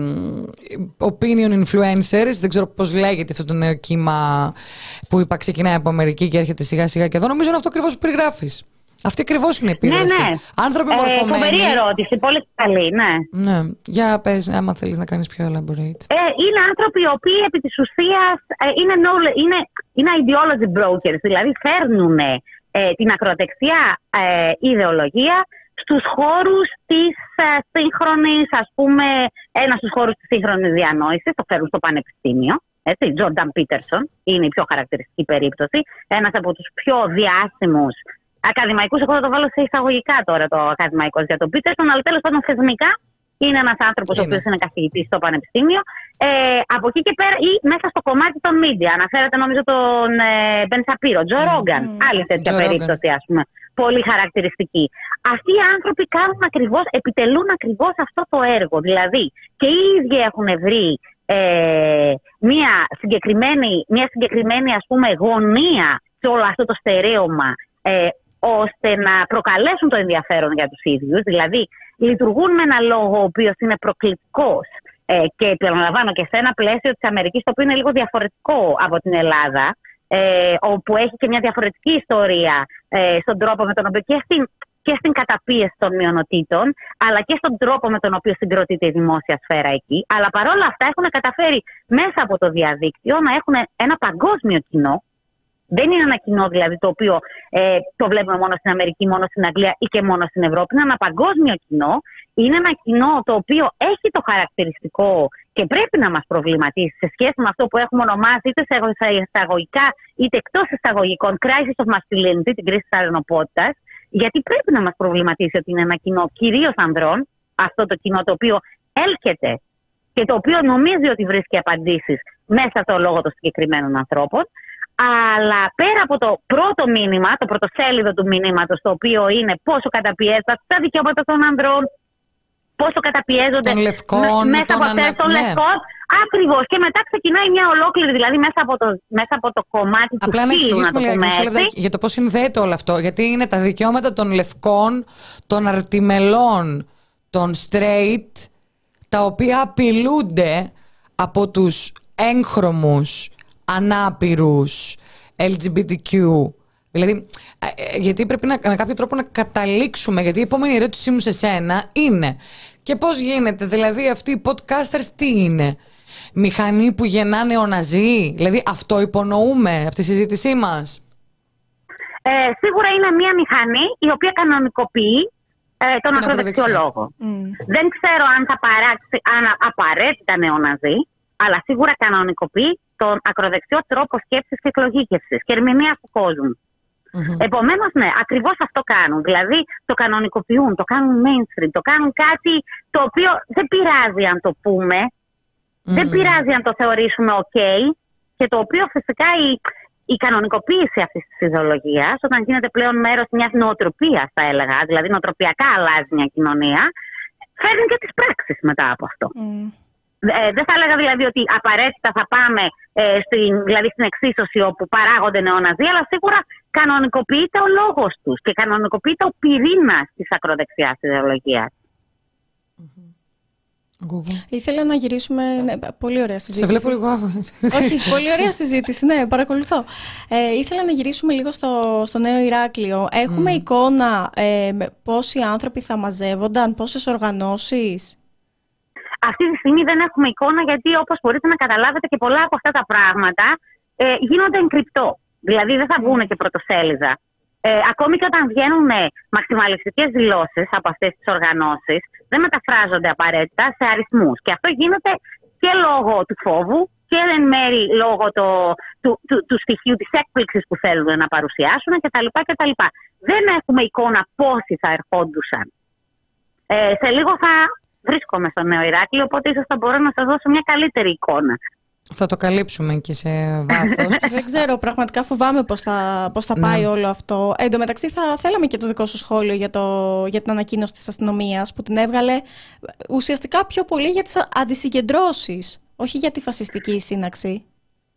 Speaker 1: opinion influencers, δεν ξέρω πώς λέγεται αυτό το νέο κύμα που είπα ξεκινάει από Αμερική και έρχεται σιγά σιγά και εδώ. Νομίζω είναι αυτό ακριβώς που περιγράφεις. Αυτή ακριβώς είναι η επίδραση.
Speaker 3: Ναι, ναι.
Speaker 1: Άνθρωποι ε, μορφωμένοι.
Speaker 3: Φοβερή ερώτηση, πολύ καλή, ναι.
Speaker 1: Ναι. Για πες, άμα θέλεις να κάνεις πιο elaborate.
Speaker 3: Ε, είναι άνθρωποι οι οποίοι επί της ουσίας ε, είναι, είναι, είναι ideology brokers, δηλαδή φέρνουν ε, την ακροδεξιά ε, ιδεολογία στους χώρους της ε, σύγχρονης, ας πούμε, ένα στους χώρους της σύγχρονης διανόησης, το φέρουν στο πανεπιστήμιο. Έτσι, Jordan Peterson είναι η πιο χαρακτηριστική περίπτωση. Ένας από τους πιο διάσημους ακαδημαϊκούς, εγώ θα το βάλω σε εισαγωγικά τώρα το ακαδημαϊκός για τον Peterson, αλλά τέλος πάντων θεσμικά είναι ένας άνθρωπος ο οποίος είναι καθηγητής στο πανεπιστήμιο. Ε, από εκεί και πέρα, ή μέσα στο κομμάτι των media, αναφέρατε νομίζω τον ε, Ben Shapiro, Joe Rogan, mm. άλλη τέτοια Joe περίπτωση, ας πούμε. Πολύ χαρακτηριστική. Αυτοί οι άνθρωποι κάνουν ακριβώς, επιτελούν ακριβώς αυτό το έργο. Δηλαδή, και οι ίδιοι έχουν βρει ε, μια συγκεκριμένη, μια συγκεκριμένη ας πούμε, γωνία σε όλο αυτό το στερέωμα, ε, ώστε να προκαλέσουν το ενδιαφέρον για τους ίδιους. Δηλαδή, λειτουργούν με ένα λόγο ο οποίος είναι προκλητικός ε, και επαναλαμβάνω και σε ένα πλαίσιο της Αμερικής, το οποίο είναι λίγο διαφορετικό από την Ελλάδα. Ε, όπου έχει και μια διαφορετική ιστορία ε, στον τρόπο με τον οποίο και στην, και στην καταπίεση των μειονοτήτων, αλλά και στον τρόπο με τον οποίο συγκροτείται η δημόσια σφαίρα εκεί. Αλλά παρόλα αυτά έχουν καταφέρει μέσα από το διαδίκτυο να έχουν ένα παγκόσμιο κοινό. Δεν είναι ένα κοινό δηλαδή το οποίο ε, το βλέπουμε μόνο στην Αμερική, μόνο στην Αγγλία ή και μόνο στην Ευρώπη. Είναι ένα παγκόσμιο κοινό. Είναι ένα κοινό το οποίο έχει το χαρακτηριστικό και πρέπει να μας προβληματίσει σε σχέση με αυτό που έχουμε ονομάσει είτε σε εισαγωγικά είτε εκτός εισαγωγικών crisis of masculinity, την κρίση της αρενοπότητας, γιατί πρέπει να μας προβληματίσει ότι είναι ένα κοινό κυρίως ανδρών, αυτό το κοινό το οποίο έλκεται και το οποίο νομίζει ότι βρίσκει απαντήσεις μέσα στο λόγο των συγκεκριμένων ανθρώπων. Αλλά πέρα από το πρώτο μήνυμα, το πρωτοσέλιδο του μηνύματος, το οποίο είναι πόσο καταπιέζονται τα δικαιώματα των ανδρών, πόσο καταπιέζονται
Speaker 1: των λευκών,
Speaker 3: μέσα από αυτές των ναι. λευκών. Ακριβώς. Και μετά ξεκινάει μια ολόκληρη, δηλαδή μέσα από το, μέσα από το κομμάτι του
Speaker 1: απλά
Speaker 3: στήλου, να το πούμε έτσι.
Speaker 1: Για το πώς συνδέεται όλο αυτό. Γιατί είναι τα δικαιώματα των λευκών, των αρτιμελών, των straight, τα οποία απειλούνται από τους έγχρωμους, ανάπηρους, ελ τζι μπι τι κιου. Δηλαδή, γιατί πρέπει να, με κάποιο τρόπο να καταλήξουμε, γιατί η επόμενη ερώτησή μου σε σένα είναι και πώς γίνεται, δηλαδή αυτοί οι podcasters τι είναι, μηχανή που γεννά νεοναζί, δηλαδή αυτό υπονοούμε από τη συζήτησή μας?
Speaker 3: Ε, σίγουρα είναι μια μηχανή η οποία κανονικοποιεί ε, τον ακροδεξιό λόγο. Mm. Δεν ξέρω αν θα παράξει αν απαραίτητα νεοναζί, αλλά σίγουρα κανονικοποιεί τον ακροδεξιό τρόπο σκέψης και εκλογήκευσης και ερμηνείας του κόσμου. Mm-hmm. Επομένως, ναι, ακριβώς αυτό κάνουν. Δηλαδή, το κανονικοποιούν, το κάνουν mainstream, το κάνουν κάτι το οποίο δεν πειράζει αν το πούμε, mm-hmm. δεν πειράζει αν το θεωρήσουμε ok, και το οποίο φυσικά η, η κανονικοποίηση αυτής της ιδεολογίας, όταν γίνεται πλέον μέρος μιας νοοτροπίας, θα έλεγα, δηλαδή νοοτροπιακά αλλάζει μια κοινωνία, φέρνει και τις πράξεις μετά από αυτό. Mm. Ε, δεν θα έλεγα δηλαδή ότι απαραίτητα θα πάμε ε, στην, δηλαδή στην εξίσωση όπου παράγονται νεοναζί, αλλά σίγουρα κανονικοποιείται ο λόγος τους και κανονικοποιείται ο πυρήνας της ακροδεξιάς ιδεολογίας.
Speaker 2: Mm-hmm. Ήθελα να γυρίσουμε. Ναι, πολύ ωραία συζήτηση.
Speaker 1: Σε βλέπω λίγο.
Speaker 2: Όχι, πολύ ωραία συζήτηση. Ναι, παρακολουθώ. Ε, ήθελα να γυρίσουμε λίγο στο, στο Νέο Ηράκλειο. Έχουμε mm. εικόνα ε, πόσοι άνθρωποι θα μαζεύονταν, πόσες οργανώσεις.
Speaker 3: Αυτή τη στιγμή δεν έχουμε εικόνα, γιατί όπως μπορείτε να καταλάβετε και πολλά από αυτά τα πράγματα ε, γίνονται εγκρυπτό. Δηλαδή δεν θα βγουν mm. και πρωτοσέλιδα. Ε, ακόμη και όταν βγαίνουν μαξιμαλιστικές δηλώσεις από αυτές τις οργανώσεις, δεν μεταφράζονται απαραίτητα σε αριθμούς. Και αυτό γίνεται και λόγω του φόβου και εν μέρει λόγω το, του, του, του στοιχείου της έκπληξης που θέλουν να παρουσιάσουν κτλ. κτλ. Δεν έχουμε εικόνα πόσοι θα ερχόντουσαν. Ε, σε λίγο θα βρίσκομαι στο Νέο Ηράκλειο, οπότε ίσως θα μπορώ να σας δώσω μια καλύτερη εικόνα.
Speaker 1: Θα το καλύψουμε και σε βάθος.
Speaker 2: Δεν ξέρω, πραγματικά φοβάμαι πώς θα, πώς θα πάει ναι. όλο αυτό. Εν τω μεταξύ θα θέλαμε και το δικό σου σχόλιο για, το, για την ανακοίνωση της αστυνομίας που την έβγαλε ουσιαστικά πιο πολύ για τις αντισυγκεντρώσεις, όχι για τη φασιστική σύναξη.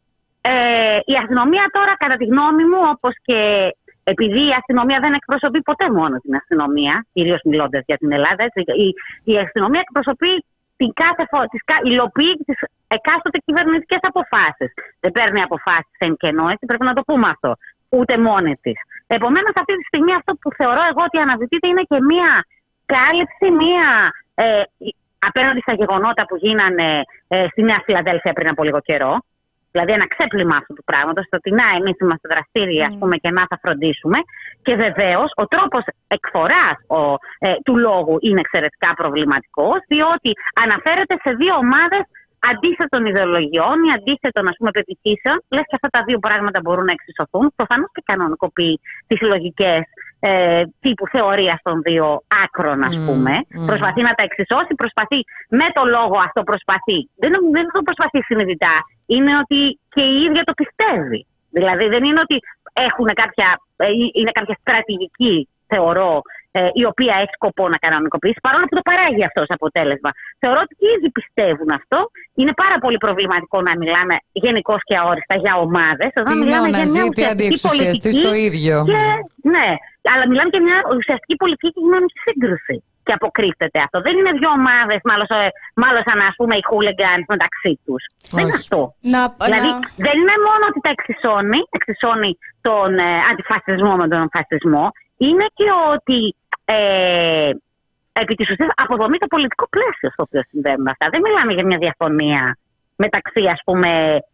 Speaker 3: Ε, η αστυνομία τώρα, κατά τη γνώμη μου, όπως και επειδή η αστυνομία δεν εκπροσωπεί ποτέ μόνο την αστυνομία, κυρίως μιλώντας για την Ελλάδα, έτσι, η, η αστυνομία εκπροσωπεί την κάθε φo... τις... υλοποιεί τις εκάστοτε κυβερνητικές αποφάσεις. Δεν παίρνει αποφάσεις εν κενό, έτσι, πρέπει να το πούμε αυτό. Ούτε μόνη της. Επομένως, αυτή τη στιγμή αυτό που θεωρώ εγώ ότι αναζητείται είναι και μία κάλυψη, μία ε, απέναντι στα γεγονότα που γίνανε ε, στη Νέα Φιλαδέλφια πριν από λίγο καιρό. Δηλαδή ένα ξέπλυμα αυτού του πράγματος, το ότι να εμείς είμαστε δραστήριοι, ας πούμε, και να θα φροντίσουμε. Και βεβαίως ο τρόπος εκφοράς ο, ε, του λόγου είναι εξαιρετικά προβληματικός, διότι αναφέρεται σε δύο ομάδες αντίθετων ιδεολογιών ή αντίθετων, ας πούμε, πεποιθήσεων. Λες και αυτά τα δύο πράγματα μπορούν να εξισωθούν. Προφανώς και κανονικοποιεί τις λογικές ε, τύπου θεωρίας των δύο άκρων, ας πούμε. Mm, mm. Προσπαθεί να τα εξισώσει, προσπαθεί με το λόγο αυτό προσπαθεί. Δεν, δεν το προσπαθεί συνειδητά. Είναι ότι και η ίδια το πιστεύει. Δηλαδή δεν είναι ότι έχουν κάποια, είναι κάποια στρατηγική, θεωρώ, ε, η οποία έχει σκοπό να κανονικοποιήσει, παρόλο που το παράγει αυτό ως αποτέλεσμα. Θεωρώ ότι ήδη πιστεύουν αυτό. Είναι πάρα πολύ προβληματικό να μιλάμε γενικώς και αόριστα για ομάδες. Εδώ
Speaker 1: τι
Speaker 3: μιλάμε για μια
Speaker 1: ουσιαστική πολιτική. Το ίδιο.
Speaker 3: Και, ναι, αλλά μιλάμε για μια ουσιαστική πολιτική και κοινωνική σύγκρουση. Και αποκρύπτεται αυτό. Δεν είναι δύο ομάδες, μάλλον σαν, ας πούμε, οι χούλιγκανς μεταξύ τους. Δεν είναι αυτό. Να, δηλαδή, να... δεν είναι μόνο ότι τα εξισώνει, εξισώνει τον ε, αντιφασισμό με τον φασισμό, είναι και ότι ε, επί της ουσίας αποδομεί το πολιτικό πλαίσιο στο οποίο συμβαίνουν αυτά. Δεν μιλάμε για μια διαφωνία μεταξύ, ας πούμε,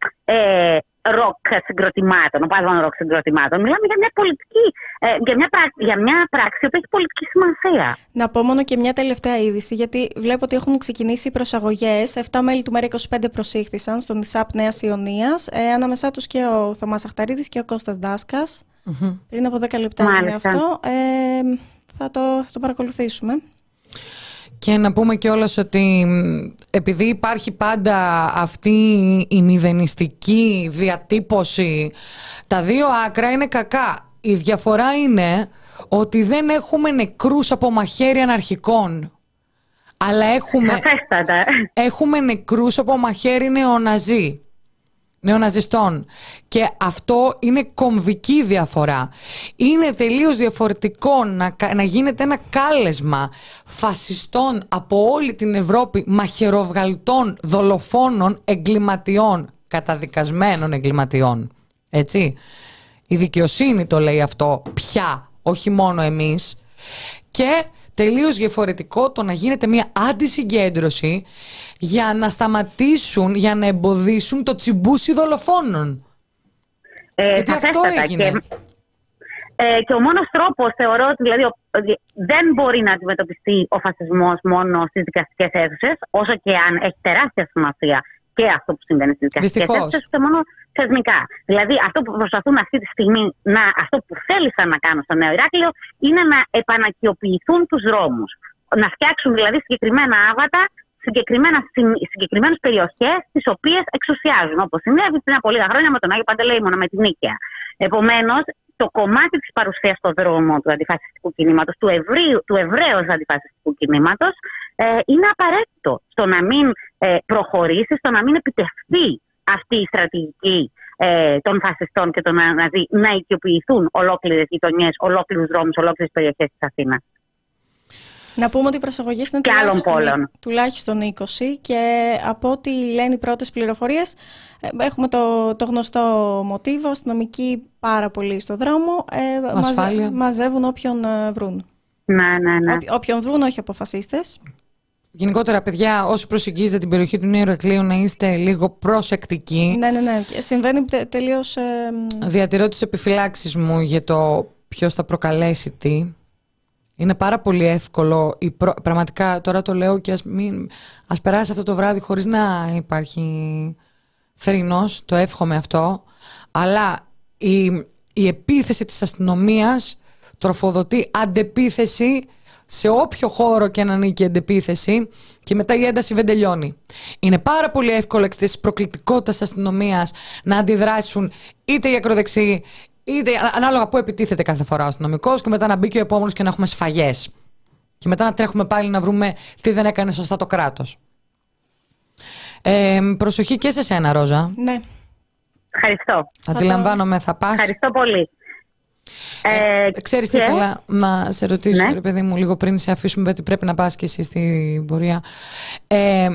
Speaker 3: ε, ροκ συγκροτημάτων, οπαδών ροκ συγκροτημάτων. Μιλάμε για μια πολιτική, ε, για, μια, για μια πράξη που έχει πολιτική σημασία.
Speaker 2: Να πω μόνο και μια τελευταία είδηση, γιατί βλέπω ότι έχουν ξεκινήσει οι προσαγωγές. Εφτά μέλη του ΜΕΡΑ είκοσι πέντε προσήχθησαν στον ΙΣΑΠ Νέας Ιωνίας. Ε, ανάμεσά τους και ο Θωμάς Αχταρίδης και ο Κώστας Δάσκας. Mm-hmm. Πριν από δέκα λεπτά είναι αυτό. Ε, θα, το, θα το παρακολουθήσουμε.
Speaker 1: Και να πούμε κιόλας ότι επειδή υπάρχει πάντα αυτή η μηδενιστική διατύπωση, τα δύο άκρα είναι κακά. Η διαφορά είναι ότι δεν έχουμε νεκρούς από μαχαίρι αναρχικών, αλλά έχουμε, έχουμε νεκρούς από μαχαίρι νεοναζί. νεοναζιστών. Και αυτό είναι κομβική διαφορά. Είναι τελείως διαφορετικό να, να γίνεται ένα κάλεσμα φασιστών από όλη την Ευρώπη, μαχαιροβγαλτών, δολοφόνων, εγκληματιών, καταδικασμένων εγκληματιών. Έτσι. Η δικαιοσύνη το λέει αυτό πια, όχι μόνο εμείς. Και τελείως διαφορετικό το να γίνεται μια αντισυγκέντρωση για να σταματήσουν, για να εμποδίσουν το τσιμπούσι δολοφόνων.
Speaker 3: Ε, Γιατί αυτό έγινε. Και, ε, και ο μόνος τρόπος, θεωρώ ότι δηλαδή, δεν μπορεί να αντιμετωπιστεί ο φασισμός μόνο στις δικαστικές αίθουσες, όσο και αν έχει τεράστια σημασία και αυτό που συμβαίνει στις δικαστικές αίθουσες, ούτε μόνο θεσμικά. Δηλαδή αυτό που προσπαθούν αυτή τη στιγμή, να, αυτό που θέλησαν να κάνουν στο Νέο Ηράκλειο, είναι να επανακιοποιηθούν τους δρόμους. Να φτιάξουν δηλαδή συγκεκριμένα άβατα συγκεκριμένες περιοχές τις οποίες εξουσιάζουν, όπως συνέβη πριν από λίγα χρόνια με τον Άγιο Παντελεήμονα, με την Νίκαια. Επομένως, το κομμάτι της παρουσίας στον δρόμο του αντιφασιστικού κινήματος, του, ευρύου, του ευρέως αντιφασιστικού κινήματος, ε, είναι απαραίτητο στο να μην ε, προχωρήσει, στο να μην επιτευχθεί αυτή η στρατηγική ε, των φασιστών και των ναζί να οικειοποιηθούν ολόκληρες γειτονιές, ολόκληρους δρόμους, ολόκληρες περιοχές της Αθήνας.
Speaker 2: Να πούμε ότι οι προσαγωγές είναι τουλάχιστον, τουλάχιστον είκοσι και από ό,τι λένε οι πρώτες πληροφορίες έχουμε το, το γνωστό μοτίβο, αστυνομικοί πάρα πολύ στο δρόμο, ε, μαζε, μαζεύουν όποιον βρουν.
Speaker 3: Ναι, ναι, ναι.
Speaker 2: Ό, όποιον βρουν, όχι αποφασίστες.
Speaker 1: Γενικότερα, παιδιά, όσοι προσεγγίζετε την περιοχή του Νέου Ηρακλείου, να είστε λίγο προσεκτικοί.
Speaker 2: Ναι, ναι, ναι. Συμβαίνει τε, τελείως... Ε...
Speaker 1: Διατηρώ τις επιφυλάξεις μου για το ποιος θα προκαλέσει τι. Είναι πάρα πολύ εύκολο, η προ... πραγματικά τώρα το λέω και ας, μην... ας περάσει αυτό το βράδυ χωρίς να υπάρχει θρηνός, το εύχομαι αυτό, αλλά η, η επίθεση της αστυνομίας τροφοδοτεί αντεπίθεση σε όποιο χώρο και να ανήκει η αντεπίθεση και μετά η ένταση δεν τελειώνει. Είναι πάρα πολύ εύκολο εξαιτίας της προκλητικότητας της αστυνομίας να αντιδράσουν είτε οι ακροδεξιοί, είτε ανάλογα που επιτίθεται κάθε φορά ο αστυνομικός και μετά να μπει και ο επόμενος και να έχουμε σφαγές. Και μετά να τρέχουμε πάλι να βρούμε τι δεν έκανε σωστά το κράτος. Ε, προσοχή και σε σένα, Ρόζα.
Speaker 3: Ναι. Ευχαριστώ.
Speaker 1: Αντιλαμβάνομαι, θα πας.
Speaker 3: Ευχαριστώ πολύ.
Speaker 1: Ε, ε, ξέρεις τι ήθελα να σε ρωτήσω, ναι, ρε παιδί μου, λίγο πριν σε αφήσουμε, γιατί πρέπει να πας και εσύ στην πορεία. Ε,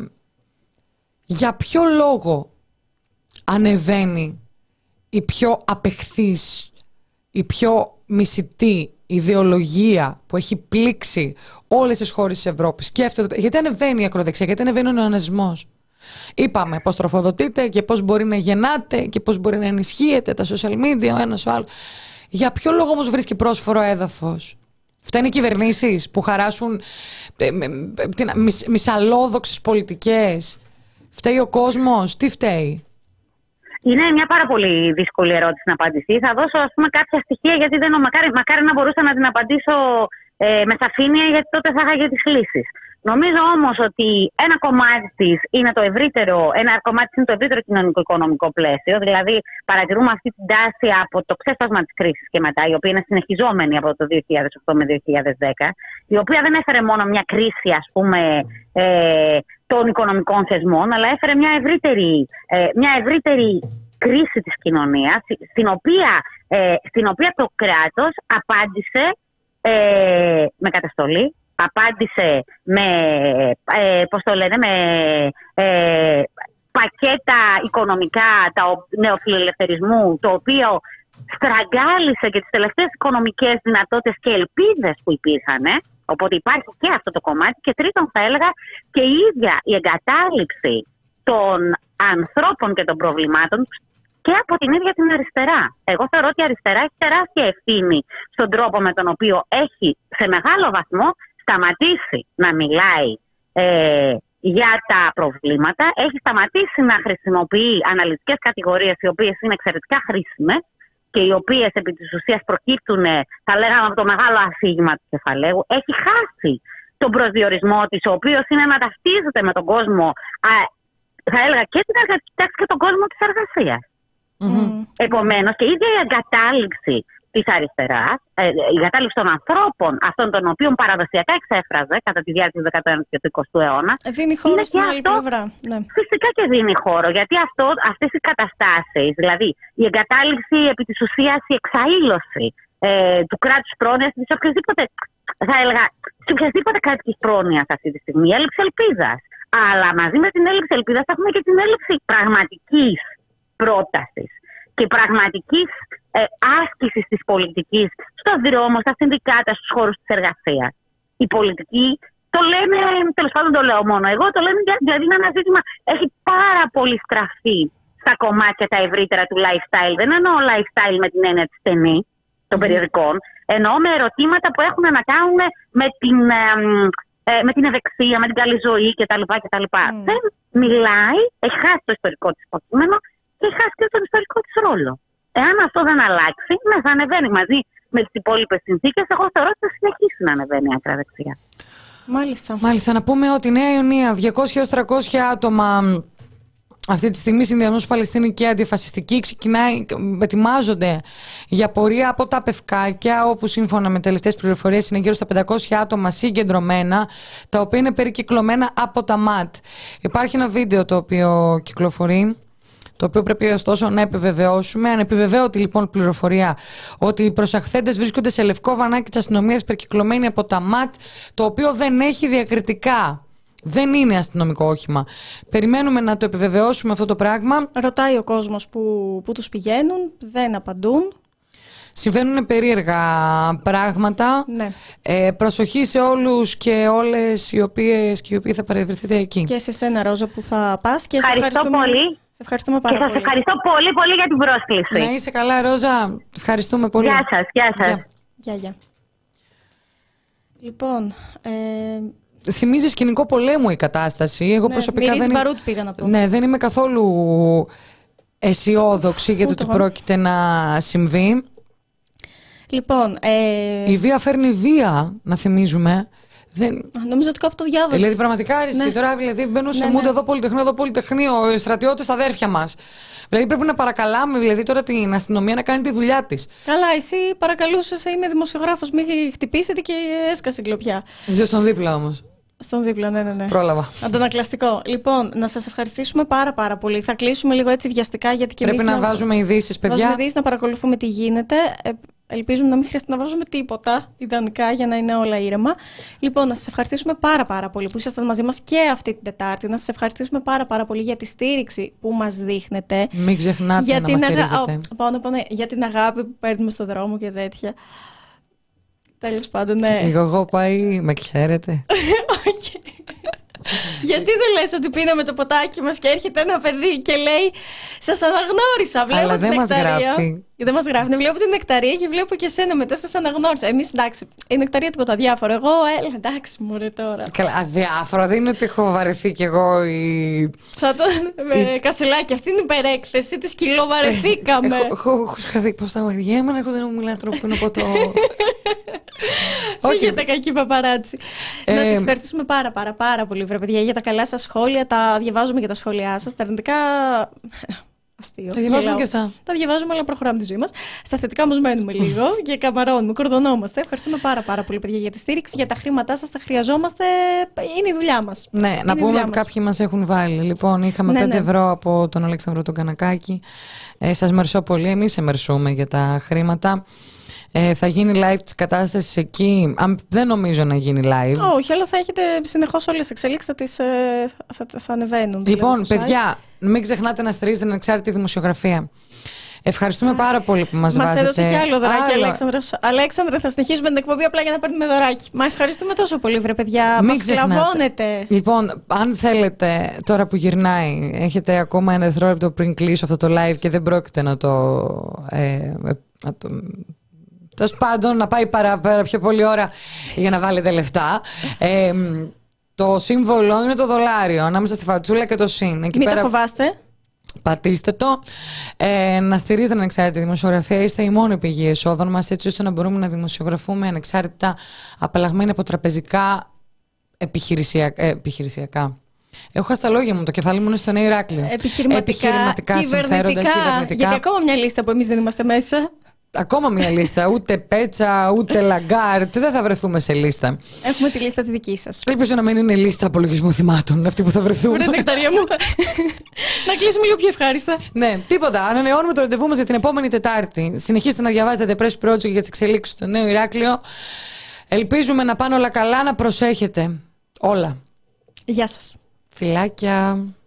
Speaker 1: για ποιο λόγο ανεβαίνει η πιο απεχθής, η πιο μισητή ιδεολογία που έχει πλήξει όλες τις χώρες της Ευρώπης? Σκέφτεται, γιατί ανεβαίνει η ακροδεξιά, γιατί ανεβαίνει ο νεοναζισμός? Είπαμε πώς τροφοδοτείται και πώς μπορεί να γεννάται και πώς μπορεί να ενισχύεται τα social media ο ένας ο άλλος. Για ποιο λόγο όμως βρίσκει πρόσφορο έδαφος? Φταίνουν οι κυβερνήσεις που χαράσουν ε, ε, μισ, μισαλόδοξες πολιτικές? Φταίει ο κόσμος? Τι φταίει?
Speaker 3: Είναι μια πάρα πολύ δύσκολη ερώτηση να απαντηθεί. Θα δώσω, ας πούμε, κάποια στοιχεία, γιατί δεν, μακάρι, μακάρι να μπορούσα να την απαντήσω ε, με σαφήνεια, γιατί τότε θα είχα για τις λύσεις. Νομίζω όμως ότι ένα κομμάτι της είναι το ευρύτερο, ένα κομμάτι είναι το ευρύτερο κοινωνικό-οικονομικό πλαίσιο. Δηλαδή, παρατηρούμε αυτή την τάση από το ξέσπασμα της κρίσης και μετά, η οποία είναι συνεχιζόμενη από το δύο χιλιάδες οκτώ με δύο χιλιάδες δέκα, η οποία δεν έφερε μόνο μια κρίση, ας πούμε, ε, των οικονομικών θεσμών, αλλά έφερε μια ευρύτερη, ε, μια ευρύτερη κρίση της κοινωνίας, στην οποία, ε, στην οποία το κράτος απάντησε ε, με καταστολή. Απάντησε με, ε, πώς το λένε, με ε, πακέτα οικονομικά τα νεοφιλελευθερισμού, το οποίο στραγγάλισε και τις τελευταίες οικονομικές δυνατότητες και ελπίδες που υπήρχαν. Ε. Οπότε υπάρχει και αυτό το κομμάτι. Και τρίτον, θα έλεγα, και η ίδια η εγκατάλειψη των ανθρώπων και των προβλημάτων και από την ίδια την αριστερά. Εγώ θεωρώ ότι η αριστερά έχει τεράστια ευθύνη στον τρόπο με τον οποίο έχει σε μεγάλο βαθμό σταματήσει να μιλάει ε, για τα προβλήματα, έχει σταματήσει να χρησιμοποιεί αναλυτικές κατηγορίες οι οποίες είναι εξαιρετικά χρήσιμες και οι οποίες επί της ουσίας προκύπτουν, θα λέγαμε, από το μεγάλο αφήγημα του κεφαλαίου. Έχει χάσει τον προσδιορισμό της, ο οποίος είναι να ταυτίζεται με τον κόσμο, α, θα έλεγα, και την εργατική τάξη και τον κόσμο της εργασίας. Mm-hmm. Επομένως, και η ίδια η εγκατάλειψη της αριστεράς, ε, η εγκατάλειψη των ανθρώπων, αυτών των οποίων παραδοσιακά εξέφραζε κατά τη διάρκεια του δεκαενου και του εικοστού αιώνα.
Speaker 2: Δίνει χώρο στην άλλη πλευρά. Ναι.
Speaker 3: Φυσικά και δίνει χώρο, γιατί αυτό, αυτές οι καταστάσεις, δηλαδή η εγκατάλειψη επί της ουσίας, η εξαήλωση ε, του κράτους πρόνοιας, της οποιασδήποτε, θα έλεγα, της οποιασδήποτε κρατικής πρόνοιας αυτή τη στιγμή, η έλλειψη ελπίδας. Αλλά μαζί με την έλλειψη ελπίδας έχουμε και την έλλειψη πραγματικής πρότασης και πραγματικής ε, άσκησης της πολιτικής στον δρόμο, στα συνδικάτα, στους χώρους της εργασίας. Η πολιτική, το λένε, τέλος πάντων το λέω μόνο εγώ, το λένε, δηλαδή είναι ένα ζήτημα, έχει πάρα πολύ στραφεί στα κομμάτια τα ευρύτερα του lifestyle. Δεν εννοώ lifestyle με την έννοια της ταινή των mm. περιοδικών, εννοώ με ερωτήματα που έχουν να κάνουν με την, ε, ε, με την ευεξία, με την καλή ζωή κτλ. κτλ. Mm. Δεν μιλάει, έχει χάσει το ιστορικό της υποκείμενο και έχει χάσει και τον ιστορικό της ρόλο. Εάν αυτό δεν αλλάξει, ναι, θα ανεβαίνει μαζί με τις υπόλοιπες συνθήκες. Εγώ θεωρώ ότι θα συνεχίσει να ανεβαίνει η ακραδεξιά.
Speaker 2: Μάλιστα.
Speaker 1: Μάλιστα, να πούμε ότι η Νέα Ιωνία, διακόσια έως τριακόσια άτομα αυτή τη στιγμή, συνδυασμός Παλαιστίνη και αντιφασιστική, ξεκινάει, ετοιμάζονται για πορεία από τα Πευκάκια, όπου σύμφωνα με τελευταίες πληροφορίες είναι γύρω στα πεντακόσια άτομα συγκεντρωμένα, τα οποία είναι περικυκλωμένα από τα ΜΑΤ. Υπάρχει ένα βίντεο το οποίο κυκλοφορεί, το οποίο πρέπει ωστόσο να επιβεβαιώσουμε. Ανεπιβεβαίωτη λοιπόν πληροφορία ότι οι προσαχθέντες βρίσκονται σε λευκό βανάκι της αστυνομίας περικυκλωμένοι από τα ΜΑΤ, το οποίο δεν έχει διακριτικά. Δεν είναι αστυνομικό όχημα. Περιμένουμε να το επιβεβαιώσουμε αυτό το πράγμα.
Speaker 2: Ρωτάει ο κόσμος που, που τους πηγαίνουν, δεν απαντούν.
Speaker 1: Συμβαίνουν περίεργα πράγματα.
Speaker 2: Ναι.
Speaker 1: Ε, προσοχή σε όλους και όλες οι οποίες και οι οποίοι θα παρευρεθείτε εκεί.
Speaker 2: Και σε σένα, Ρόζα, που θα πας. Και
Speaker 3: Ευχαριστώ
Speaker 2: σε ευχαριστούμε
Speaker 3: πολύ.
Speaker 2: Σε ευχαριστούμε πάρα
Speaker 3: και σας
Speaker 2: πολύ.
Speaker 3: ευχαριστώ πολύ πολύ για την πρόσκληση.
Speaker 1: Να είσαι καλά, Ρόζα. Ευχαριστούμε πολύ.
Speaker 3: Γεια σας, γεια σας.
Speaker 1: Γεια.
Speaker 2: Γεια, γεια. Λοιπόν, ε,
Speaker 1: θυμίζει σκηνικό πολέμου η κατάσταση. Εγώ
Speaker 2: ναι,
Speaker 1: προσωπικά
Speaker 2: μυρίζει
Speaker 1: δεν,
Speaker 2: μπαρούτ, πήγα να πω.
Speaker 1: ναι, δεν είμαι καθόλου αισιόδοξη για το
Speaker 2: Ούτε
Speaker 1: τι
Speaker 2: εγώ.
Speaker 1: πρόκειται να συμβεί.
Speaker 2: Λοιπόν, ε,
Speaker 1: Η βία φέρνει βία, να θυμίζουμε. Δεν...
Speaker 2: νομίζω ότι κάπου το διάβαζα.
Speaker 1: Δηλαδή, πραγματικά αρέσει.
Speaker 2: Ναι.
Speaker 1: Τώρα δηλαδή, μπαίνουν σε
Speaker 2: Ναι,
Speaker 1: μούντα
Speaker 2: ναι.
Speaker 1: εδώ Πολυτεχνείο, εδώ Πολυτεχνείο, οι στρατιώτες στα αδέρφια μας. Δηλαδή, πρέπει να παρακαλάμε δηλαδή, τώρα την αστυνομία να κάνει τη δουλειά της.
Speaker 2: Καλά, εσύ παρακαλούσες, είμαι δημοσιογράφος, μην χτυπήσετε και έσκασε η κλοπιά.
Speaker 1: Ζει στον δίπλα όμως.
Speaker 2: Στον δίπλα, ναι, ναι, ναι.
Speaker 1: Πρόλαβα.
Speaker 2: Αντανακλαστικό. Λοιπόν, να σας ευχαριστήσουμε πάρα πάρα πολύ. Θα κλείσουμε λίγο έτσι βιαστικά, γιατί και
Speaker 1: Πρέπει
Speaker 2: εμείς
Speaker 1: να βάζουμε ειδήσεις, παιδιά.
Speaker 2: Βάζουμε ειδήσεις, να παρακολουθούμε τι γίνεται. Ε, ελπίζουμε να μην χρειάζεται να βάζουμε τίποτα, ιδανικά, για να είναι όλα ήρεμα. Λοιπόν, να σας ευχαριστήσουμε πάρα πάρα πολύ που ήσασταν μαζί μας και αυτή την Τετάρτη. Να σας ευχαριστήσουμε πάρα πάρα πολύ για τη στήριξη που μας δείχνετε.
Speaker 1: Μην ξεχνάτε
Speaker 2: για
Speaker 1: να
Speaker 2: την
Speaker 1: μας
Speaker 2: αγα...
Speaker 1: στηρίζετε.
Speaker 2: Ω, πάω να πω, ναι, για την αγάπη που παίρνουμε στον δρόμο και τέτοια. Τέλος πάντων, ναι.
Speaker 1: Η Γογό πάει, με ξέρετε.
Speaker 2: Όχι. Γιατί δεν λες ότι πίναμε το ποτάκι μας και έρχεται ένα παιδί και λέει «Σας αναγνώρισα, βλέπω
Speaker 1: Αλλά
Speaker 2: την
Speaker 1: δεν μας
Speaker 2: νεκταρία».
Speaker 1: γράφει.
Speaker 2: Δεν μας γράφει, ναι, βλέπω την νεκταρία και βλέπω και εσένα μετά, σας αναγνώρισα. Εμείς εντάξει, η νεκταρία τίποτα διάφορο. Εγώ, έλα, εντάξει, μωρέ τώρα.
Speaker 1: Καλά, αδιάφορο, δεν είναι ότι έχω βαρεθεί κι εγώ η...
Speaker 2: Σαν το με κασελάκι, αυτή είναι η υπερέκθεση, τη σκυλοβαρεθήκαμε.
Speaker 1: Έχω- Έχω έχω σχαδεί πως τα βαριέμαι, να έχω δεν μου μιλάει άνθρωπο που είναι ποτό.
Speaker 2: Φύγετε κακή παπαράτσι.
Speaker 1: Ε,
Speaker 2: Να σας ευχαριστήσουμε πάρα πάρα πάρα πολύ, βρε παιδιά, για τα καλά σας σχόλια. Τα διαβάζουμε και τα σχόλιά σας. Τα αρνητικά. Αστείο.
Speaker 1: Τα διαβάζουμε
Speaker 2: γελάω.
Speaker 1: και αυτά.
Speaker 2: Τα διαβάζουμε, αλλά προχωράμε τη ζωή μας. Στα θετικά όμως μένουμε λίγο και καμαρώνουμε, κορδωνόμαστε. Ευχαριστούμε πάρα πάρα πολύ, παιδιά, για τη στήριξη, για τα χρήματά σας. Τα χρειαζόμαστε. Είναι η δουλειά μας.
Speaker 1: Ναι,
Speaker 2: Είναι
Speaker 1: να
Speaker 2: η
Speaker 1: πούμε
Speaker 2: δουλειά
Speaker 1: ότι
Speaker 2: μας.
Speaker 1: κάποιοι μας έχουν βάλει. Λοιπόν, είχαμε
Speaker 2: Ναι,
Speaker 1: πέντε
Speaker 2: ναι.
Speaker 1: ευρώ από τον Αλέξανδρο τον Κανακάκη. Ε, σας μερσώ πολύ. Εμείς σε μερσούμε για τα χρήματα. Ε, θα γίνει live της κατάστασης εκεί. Αν, δεν νομίζω να γίνει live.
Speaker 2: Όχι, αλλά θα έχετε συνεχώς όλες τις εξελίξεις, θα, τις, ε, θα, θα, θα ανεβαίνουν. δηλαδή,
Speaker 1: Λοιπόν,
Speaker 2: στο site.
Speaker 1: παιδιά, μην ξεχνάτε να στηρίζετε την ανεξάρτητη δημοσιογραφία. Ευχαριστούμε πάρα πολύ που μας
Speaker 2: Μας
Speaker 1: βάζετε.
Speaker 2: έδωσε και άλλο δωράκι,
Speaker 1: Άλλο.
Speaker 2: Αλέξανδρος. Αλέξανδρε, θα συνεχίσουμε την εκπομπή απλά για να παίρνουμε δωράκι. Μα ευχαριστούμε τόσο πολύ, βρε παιδιά.
Speaker 1: Μην
Speaker 2: Μας
Speaker 1: ξεχνάτε.
Speaker 2: σκλαβώνετε.
Speaker 1: Λοιπόν, αν θέλετε, τώρα που γυρνάει, έχετε ακόμα ένα δευτερόλεπτο πριν κλείσω αυτό το live και δεν πρόκειται να το... Ε, να το τέλος πάντων, να πάει παραπέρα πιο πολλή ώρα για να βάλετε λεφτά. Ε, το σύμβολο είναι το δολάριο, ανάμεσα στη φατσούλα και το συν. Εκεί
Speaker 2: Μην
Speaker 1: πέρα...
Speaker 2: το φοβάστε.
Speaker 1: Πατήστε το. Ε, να στηρίζετε την ανεξάρτητη δημοσιογραφία. Είστε η μόνη πηγή εσόδων μας, έτσι ώστε να μπορούμε να δημοσιογραφούμε ανεξάρτητα, απαλλαγμένοι από τραπεζικά επιχειρησιακά. Ε, επιχειρησιακά. Έχω χάσει τα λόγια μου, το κεφάλι μου είναι στο Νέο Ηράκλειο.
Speaker 2: Επιχειρηματικά,
Speaker 1: Επιχειρηματικά συμφέροντα,
Speaker 2: κυβερνητικά.
Speaker 1: κυβερνητικά.
Speaker 2: Γιατί ακόμα μια λίστα που εμείς δεν είμαστε μέσα.
Speaker 1: Ακόμα μια λίστα. Ούτε Πέτσα, ούτε Λαγκάρτ. Δεν θα βρεθούμε σε λίστα.
Speaker 2: Έχουμε τη λίστα τη δική σας.
Speaker 1: Ελπίζω να μην είναι λίστα απολογισμού θυμάτων αυτή που θα βρεθούμε.
Speaker 2: Βρε νεκταρία μου. Να κλείσουμε λίγο πιο ευχάριστα.
Speaker 1: Ναι, τίποτα. Ανανεώνουμε το ραντεβού μας για την επόμενη Τετάρτη. Συνεχίστε να διαβάζετε The Press Project για τις εξελίξεις στο Νέο Ηράκλειο. Ελπίζουμε να πάνε όλα καλά, να προσέχετε. Όλα.
Speaker 2: Γεια σας.
Speaker 1: Φιλάκια.